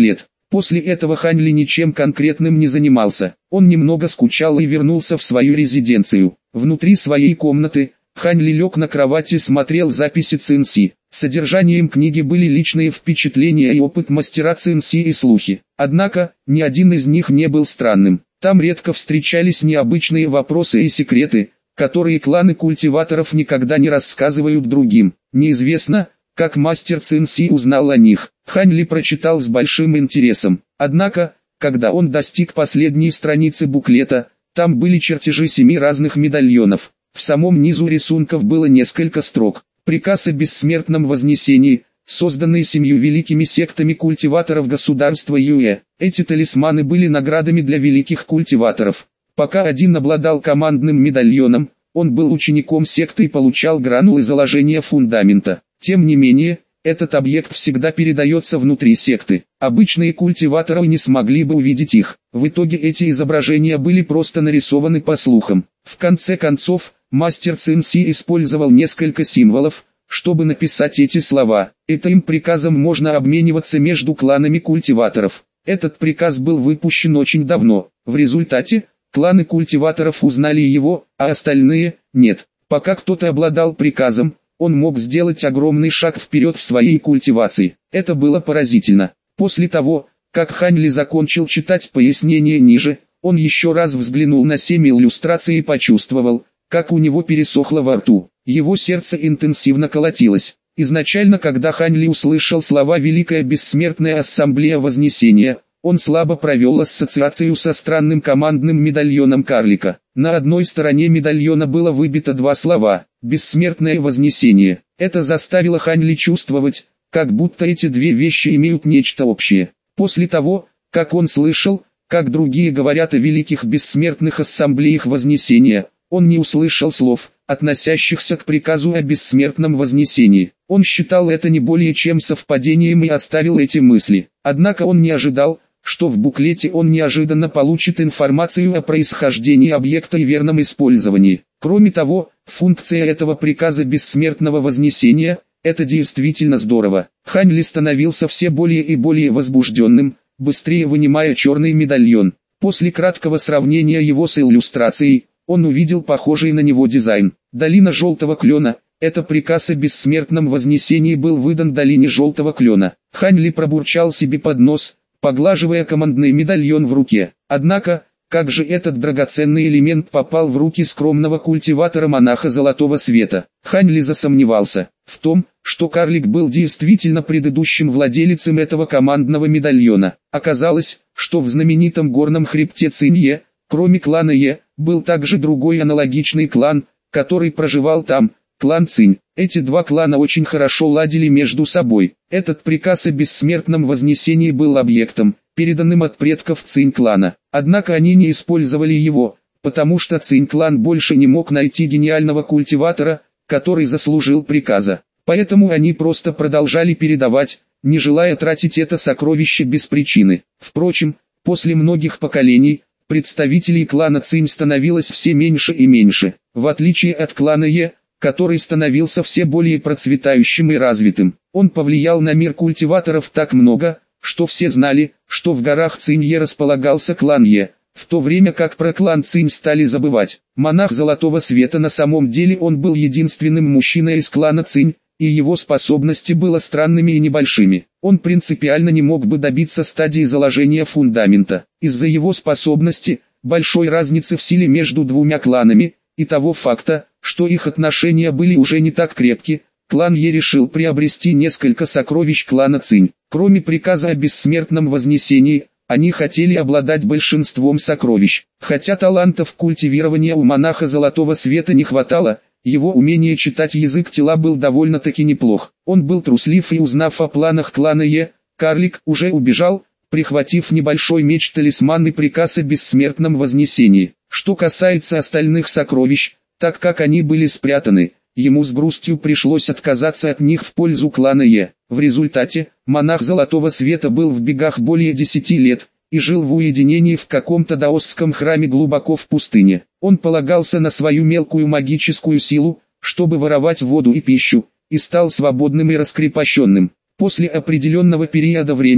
После этого Хань Ли ничем конкретным не занимался. Он немного скучал и вернулся в свою резиденцию. Внутри своей комнаты Хань Ли лег на кровати и смотрел записи Цинси. Содержанием книги были личные впечатления и опыт мастера Цинси и слухи. Однако, ни один из них не был странным. Там редко встречались необычные вопросы и секреты, которые кланы культиваторов никогда не рассказывают другим. Неизвестно, как мастер Цинси узнал о них. Хань Ли прочитал с большим интересом. Однако, когда он достиг последней страницы буклета, там были чертежи 7 разных медальонов. В самом низу рисунков было несколько строк. Приказ о бессмертном вознесении, созданный 7 великими сектами культиваторов государства Юэ. Эти талисманы были наградами для великих культиваторов. Пока один обладал командным медальоном, он был учеником секты и получал гранулы заложения фундамента. Тем не менее, этот объект всегда передается внутри секты. Обычные культиваторы не смогли бы увидеть их. В итоге эти изображения были просто нарисованы по слухам. В конце концов, мастер Цинси использовал несколько символов, чтобы написать эти слова. Этим приказом можно обмениваться между кланами культиваторов. Этот приказ был выпущен очень давно. В результате, кланы культиваторов узнали его, а остальные – нет. Пока кто-то обладал приказом, он мог сделать огромный шаг вперед в своей культивации. Это было поразительно. После того, как Хань Ли закончил читать пояснения ниже, он еще раз взглянул на 7 иллюстраций и почувствовал, как у него пересохло во рту. Его сердце интенсивно колотилось. Изначально, когда Хань Ли услышал слова «Великая Бессмертная Ассамблея Вознесения», он слабо провел ассоциацию со странным командным медальоном карлика. На одной стороне медальона было выбито 2 слова «Бессмертное вознесение». Это заставило Хань Ли чувствовать, как будто эти 2 вещи имеют нечто общее. После того, как он слышал, как другие говорят о великих бессмертных ассамблеях Вознесения, он не услышал слов, относящихся к приказу о бессмертном вознесении. Он считал это не более чем совпадением и оставил эти мысли. Однако он не ожидал, что в буклете он неожиданно получит информацию о происхождении объекта и верном использовании. Кроме того, функция этого приказа бессмертного вознесения – это действительно здорово. Хань Ли становился все более и более возбужденным, быстрее вынимая черный медальон. После краткого сравнения его с иллюстрацией, он увидел похожий на него дизайн. Долина Желтого Клена – это приказ о бессмертном вознесении был выдан долине Желтого Клена. Хань Ли пробурчал себе под нос, поглаживая командный медальон в руке. Однако, как же этот драгоценный элемент попал в руки скромного культиватора-монаха Золотого Света? Хань Ли засомневался в том, что карлик был действительно предыдущим владелицем этого командного медальона. Оказалось, что в знаменитом горном хребте Цинье, кроме клана Е, был также другой аналогичный клан, который проживал там, клан Цинь. Эти 2 клана очень хорошо ладили между собой. Этот приказ о бессмертном вознесении был объектом, переданным от предков Цинь-клана. Однако они не использовали его, потому что Цинь-клан больше не мог найти гениального культиватора, который заслужил приказа. Поэтому они просто продолжали передавать, не желая тратить это сокровище без причины. Впрочем, после многих поколений, представителей клана Цинь становилось все меньше и меньше. В отличие от клана Е, который становился все более процветающим и развитым. Он повлиял на мир культиваторов так много, что все знали, что в горах Цинье располагался клан Е, в то время как про клан Цинь стали забывать. Монах Золотого Света на самом деле он был единственным мужчиной из клана Цинь, и его способности были странными и небольшими. Он принципиально не мог бы добиться стадии заложения фундамента. Из-за его способности, большой разницы в силе между 2 кланами, и того факта, что их отношения были уже не так крепки, клан Е решил приобрести несколько сокровищ клана Цинь. Кроме приказа о бессмертном вознесении, они хотели обладать большинством сокровищ. Хотя талантов культивирования у монаха Золотого Света не хватало, его умение читать язык тела был довольно-таки неплох. Он был труслив и, узнав о планах клана Е, карлик уже убежал, прихватив небольшой меч-талисман и приказ о бессмертном вознесении. Что касается остальных сокровищ, так как они были спрятаны, ему с грустью пришлось отказаться от них в пользу клана Е. В результате, монах Золотого Света был в бегах более 10 лет, и жил в уединении в каком-то даосском храме глубоко в пустыне. Он полагался на свою мелкую магическую силу, чтобы воровать воду и пищу, и стал свободным и раскрепощенным. После определенного периода времени,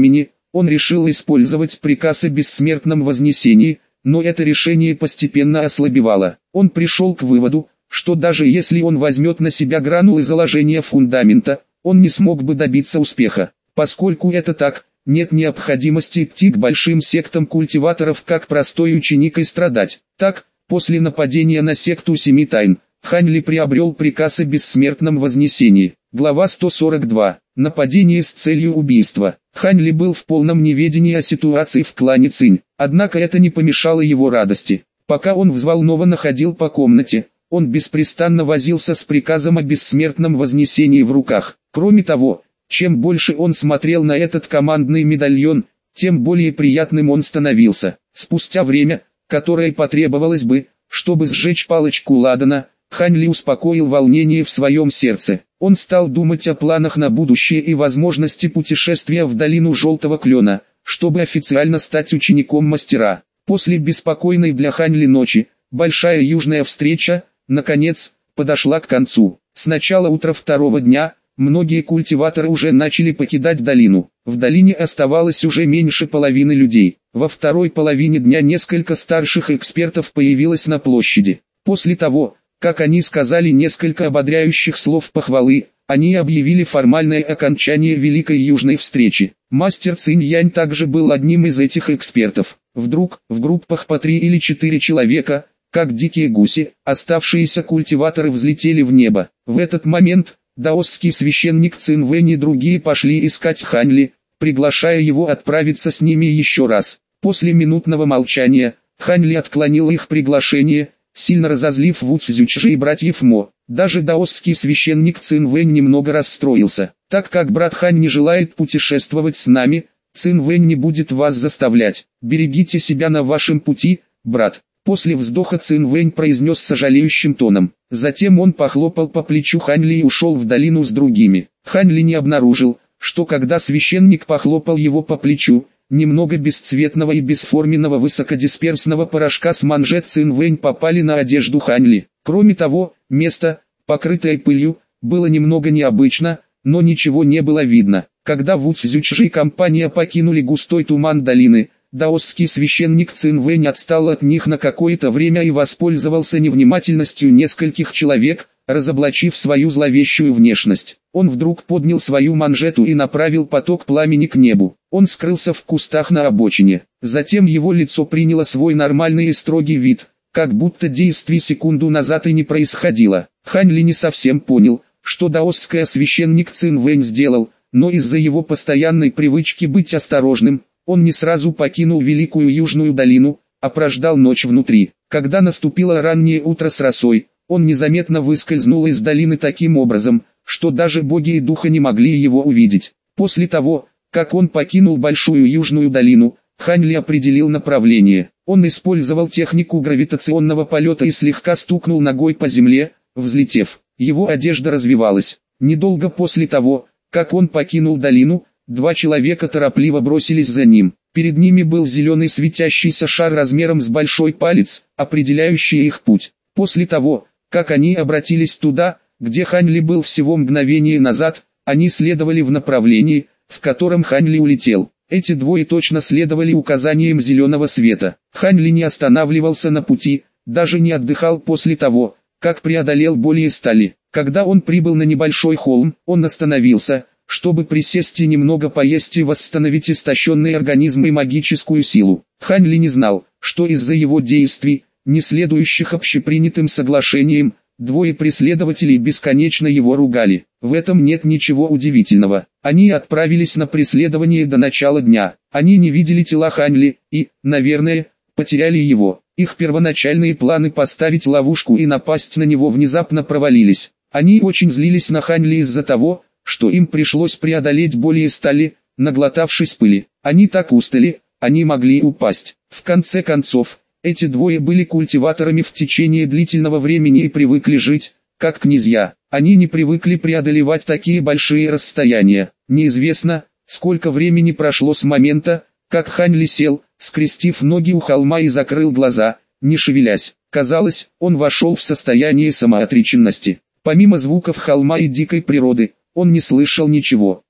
Он решил использовать приказ о бессмертном вознесении, но это решение постепенно ослабевало. Он пришел к выводу, что даже если он возьмет на себя гранулы заложения фундамента, он не смог бы добиться успеха. Поскольку это так, нет необходимости идти к большим сектам культиваторов как простой ученик и страдать. Так, после нападения на секту Семи Тайн, Хань Ли приобрел приказ о бессмертном вознесении. Глава 142. Нападение с целью убийства. Хань Ли был в полном неведении о ситуации в клане Цинь, однако это не помешало его радости. Пока он взволнованно ходил по комнате, он беспрестанно возился с приказом о бессмертном вознесении в руках. Кроме того, чем больше он смотрел на этот командный медальон, тем более приятным он становился. Спустя время, которое потребовалось бы, чтобы сжечь палочку ладана, Хань Ли успокоил волнение в своем сердце. Он стал думать о планах на будущее и возможности путешествия в долину Желтого Клена, чтобы официально стать учеником мастера. После беспокойной для Хань Ли ночи, большая южная встреча, наконец, подошла к концу. С начала утра второго дня, многие культиваторы уже начали покидать долину. В долине оставалось уже меньше половины людей. Во второй половине дня несколько старших экспертов появилось на площади. После того, как они сказали несколько ободряющих слов похвалы, они объявили формальное окончание Великой Южной встречи. Мастер Цинь Янь также был одним из этих экспертов. Вдруг, в группах по 3 или 4 человека, как дикие гуси, оставшиеся культиваторы взлетели в небо. В этот момент, даосский священник Цин Вэнь и другие пошли искать Хань Ли, приглашая его отправиться с ними еще раз. После минутного молчания, Хань Ли отклонил их приглашение, сильно разозлив Ву Цзючжи и братьев Мо. Даже даосский священник Цин Вэнь немного расстроился. Так как брат Хань не желает путешествовать с нами, Цин Вэнь не будет вас заставлять. Берегите себя на вашем пути, брат. После вздоха Цин Вэнь произнес сожалеющим тоном. Затем он похлопал по плечу Хань Ли и ушел в долину с другими. Хань Ли не обнаружил, что когда священник похлопал его по плечу, немного бесцветного и бесформенного высокодисперсного порошка с манжет Цин Вэнь попали на одежду Хань Ли. Кроме того, место, покрытое пылью, было немного необычно, но ничего не было видно. Когда Ву Цзючжи и компания покинули густой туман долины, даосский священник Цин Вэнь отстал от них на какое-то время и воспользовался невнимательностью нескольких человек, разоблачив свою зловещую внешность. Он вдруг поднял свою манжету и направил поток пламени к небу. Он скрылся в кустах на обочине. Затем его лицо приняло свой нормальный и строгий вид, как будто действий секунду назад и не происходило. Хань Ли не совсем понял, что даосский священник Цин Вэнь сделал, но из-за его постоянной привычки быть осторожным, он не сразу покинул Великую Южную долину, а прождал ночь внутри. Когда наступило раннее утро с росой, он незаметно выскользнул из долины таким образом, что даже боги и духа не могли его увидеть. После того, как он покинул Большую Южную долину, Хань Ли определил направление. Он использовал технику гравитационного полета и слегка стукнул ногой по земле, взлетев. Его одежда развивалась. Недолго после того, как он покинул долину, два человека торопливо бросились за ним. Перед ними был зеленый светящийся шар размером с большой палец, определяющий их путь. После того, как они обратились туда, где Хань Ли был всего мгновение назад, они следовали в направлении, в котором Хань Ли улетел. Эти двое точно следовали указаниям зеленого света. Хань Ли не останавливался на пути, даже не отдыхал после того, как преодолел более 100 ли. Когда он прибыл на небольшой холм, он остановился, чтобы присесть и немного поесть и восстановить истощенный организм и магическую силу. Хань Ли не знал, что из-за его действий, не следующих общепринятым соглашениям, двое преследователей бесконечно его ругали. В этом нет ничего удивительного. Они отправились на преследование до начала дня. Они не видели тела Хань Ли и, наверное, потеряли его. Их первоначальные планы поставить ловушку и напасть на него внезапно провалились. Они очень злились на Хань Ли из-за того, что им пришлось преодолеть более 100 ли, наглотавшись пыли. Они так устали, они могли упасть. В конце концов, эти двое были культиваторами в течение длительного времени и привыкли жить, как князья. Они не привыкли преодолевать такие большие расстояния. Неизвестно, сколько времени прошло с момента, как Хань Ли сел, скрестив ноги у холма и закрыл глаза, не шевелясь. Казалось, он вошел в состояние самоотреченности. Помимо звуков холма и дикой природы, он не слышал ничего.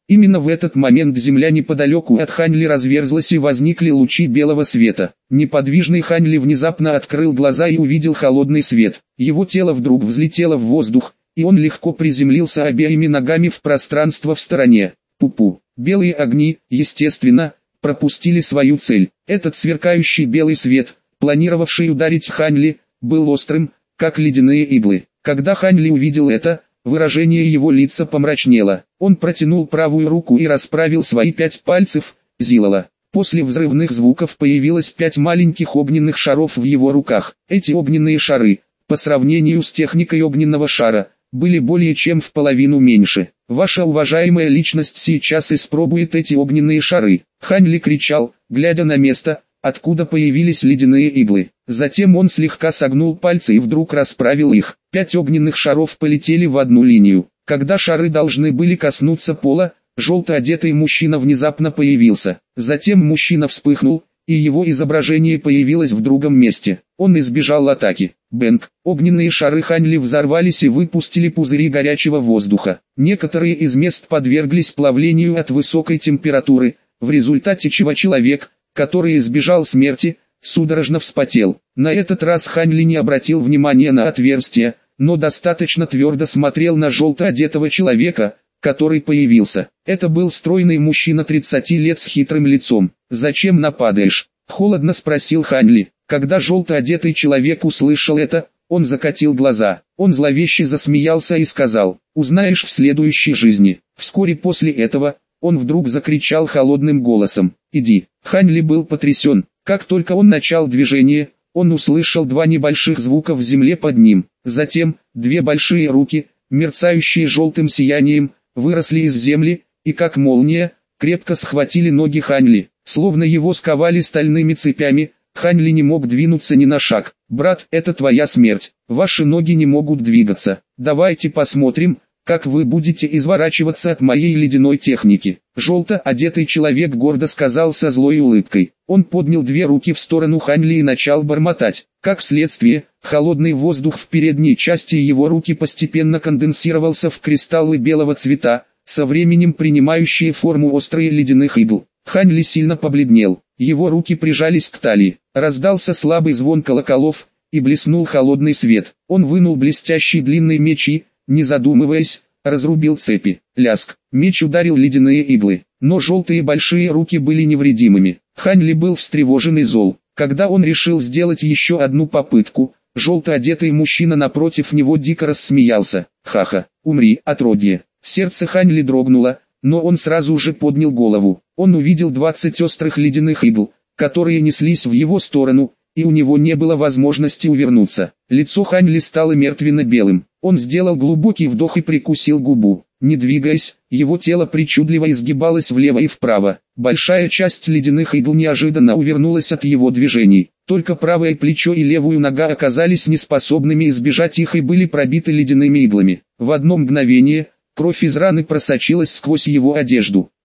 Именно в этот момент земля неподалеку от Ханьли разверзлась и возникли лучи белого света. Неподвижный Ханьли внезапно открыл глаза и увидел холодный свет. Его тело вдруг взлетело в воздух, и он легко приземлился обеими ногами в пространство в стороне. Пупу. Белые огни, естественно, пропустили свою цель. Этот сверкающий белый свет, планировавший ударить Ханьли, был острым, как ледяные иглы. Когда Ханьли увидел это, выражение его лица помрачнело. Он протянул правую руку и расправил свои 5 пальцев, зилала. После взрывных звуков появилось 5 маленьких огненных шаров в его руках. Эти огненные шары, по сравнению с техникой огненного шара, были более чем в половину меньше. Ваша уважаемая личность сейчас испробует эти огненные шары. Ханьли кричал, глядя на место, откуда появились ледяные иглы. Затем он слегка согнул пальцы и вдруг расправил их. 5 огненных шаров полетели в одну линию. Когда шары должны были коснуться пола, желто одетый мужчина внезапно появился. Затем мужчина вспыхнул, и его изображение появилось в другом месте. Он избежал атаки. Бэнг. Огненные шары Ханьли взорвались и выпустили пузыри горячего воздуха. Некоторые из мест подверглись плавлению от высокой температуры, в результате чего человек, который избежал смерти, судорожно вспотел. На этот раз Ханьли не обратил внимания на отверстие, но достаточно твердо смотрел на желто одетого человека, который появился. Это был стройный мужчина 30 лет с хитрым лицом. «Зачем нападаешь?» – холодно спросил Ханьли. Когда желто одетый человек услышал это, он закатил глаза. Он зловеще засмеялся и сказал: «Узнаешь в следующей жизни». Вскоре после этого, он вдруг закричал холодным голосом: «Иди!». Ханьли был потрясен. Как только он начал движение, он услышал 2 небольших звука в земле под ним. Затем, 2 большие руки, мерцающие желтым сиянием, выросли из земли, и как молния, крепко схватили ноги Ханьли. Словно его сковали стальными цепями, Ханьли не мог двинуться ни на шаг. «Брат, это твоя смерть. Ваши ноги не могут двигаться. Давайте посмотрим, как вы будете изворачиваться от моей ледяной техники». Желто одетый человек гордо сказал со злой улыбкой. Он поднял 2 руки в сторону Ханьли и начал бормотать. Как следствие, холодный воздух в передней части его руки постепенно конденсировался в кристаллы белого цвета, со временем принимающие форму острых ледяных игл. Ханьли сильно побледнел, его руки прижались к талии, раздался слабый звон колоколов, и блеснул холодный свет. Он вынул блестящий длинный меч и, не задумываясь, разрубил цепи. Ляск. Меч ударил ледяные иглы, но желтые большие руки были невредимыми. Ханьли был встревожен и зол. Когда он решил сделать еще одну попытку, желто одетый мужчина напротив него дико рассмеялся. «Ха-ха, умри, отродье!» Сердце Ханьли дрогнуло, но он сразу же поднял голову. Он увидел 20 острых ледяных игл, которые неслись в его сторону, и у него не было возможности увернуться. Лицо Ханьли стало мертвенно-белым. Он сделал глубокий вдох и прикусил губу. Не двигаясь, его тело причудливо изгибалось влево и вправо. Большая часть ледяных игл неожиданно увернулась от его движений. Только правое плечо и левую нога оказались неспособными избежать их и были пробиты ледяными иглами. В одно мгновение, кровь из раны просочилась сквозь его одежду.